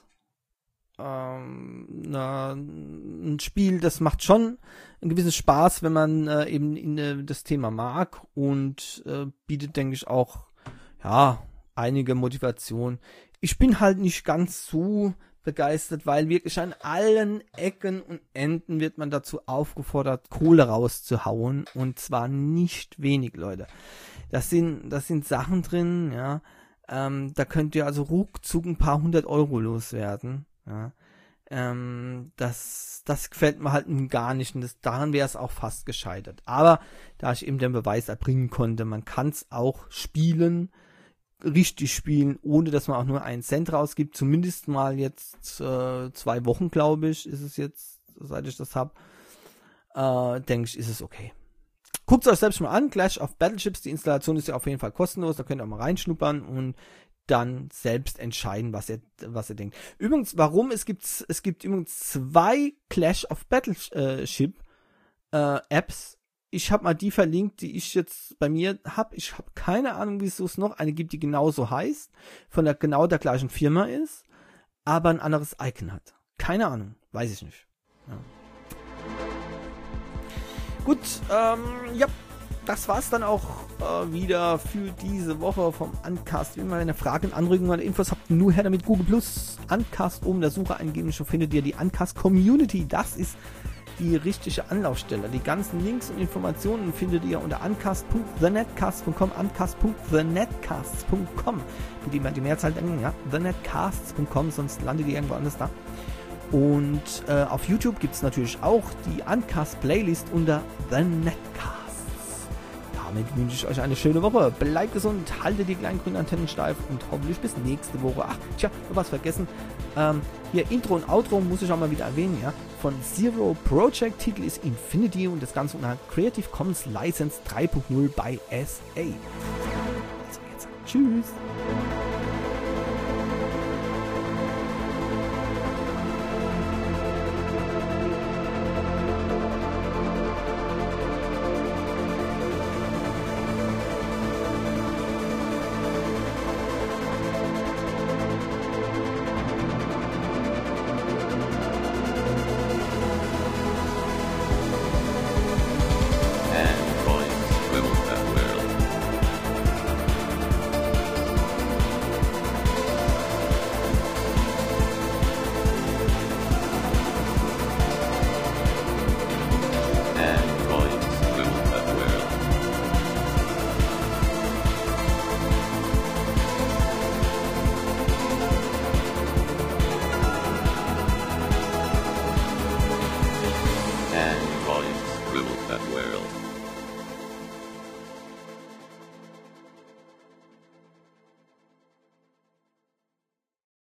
ähm, na, ein Spiel, das macht schon einen gewissen Spaß, wenn man äh, eben in, äh, das Thema mag und äh, bietet, denke ich, auch ja einige Motivation. Ich bin halt nicht ganz so begeistert, weil wirklich an allen Ecken und Enden wird man dazu aufgefordert, Kohle rauszuhauen, und zwar nicht wenig, Leute. Das sind, das sind Sachen drin, ja, ähm, da könnt ihr also ruckzuck ein paar hundert Euro loswerden, ja. Ähm, das, das gefällt mir halt gar nicht, und das, daran wäre es auch fast gescheitert. Aber da ich eben den Beweis erbringen konnte, man kann es auch spielen, richtig spielen, ohne dass man auch nur einen Cent rausgibt, zumindest mal jetzt äh, zwei Wochen, glaube ich, ist es jetzt, seit ich das habe, äh, denke ich, ist es okay. Guckt es euch selbst mal an, Clash of Battleships, die Installation ist ja auf jeden Fall kostenlos, da könnt ihr auch mal reinschnuppern und dann selbst entscheiden, was ihr, was ihr denkt. Übrigens, warum? Es gibt, es gibt übrigens zwei Clash of Battleship äh, Apps. Ich habe mal die verlinkt, die ich jetzt bei mir habe. Ich habe keine Ahnung, wieso es noch eine gibt, die genauso heißt, von der genau der gleichen Firma ist, aber ein anderes Icon hat. Keine Ahnung, weiß ich nicht. Ja. Gut, ähm, ja, das war's dann auch äh, wieder für diese Woche vom Uncast. Wenn ihr eine Frage, Anregungen oder Infos habt, nur her damit. Google Plus Uncast oben in der Suche eingeben, schon findet ihr die Uncast Community. Das ist die richtige Anlaufstelle. Die ganzen Links und Informationen findet ihr unter uncast punkt the netcast punkt com, uncast punkt the netcasts punkt com. Bitte immer die Mehrzahl denken, ja, the netcasts punkt com, sonst landet ihr irgendwo anders da. Und äh, auf YouTube gibt es natürlich auch die Uncast Playlist unter The Netcasts. Damit wünsche ich euch eine schöne Woche. Bleibt gesund, haltet die kleinen grünen Antennen steif und hoffentlich bis nächste Woche. Ach, tja, noch was vergessen. Ähm, hier Intro und Outro muss ich auch mal wieder erwähnen, ja. Von Zero Project, Titel ist Infinity und das Ganze unter Creative Commons License drei punkt null bei S A. Also jetzt, tschüss.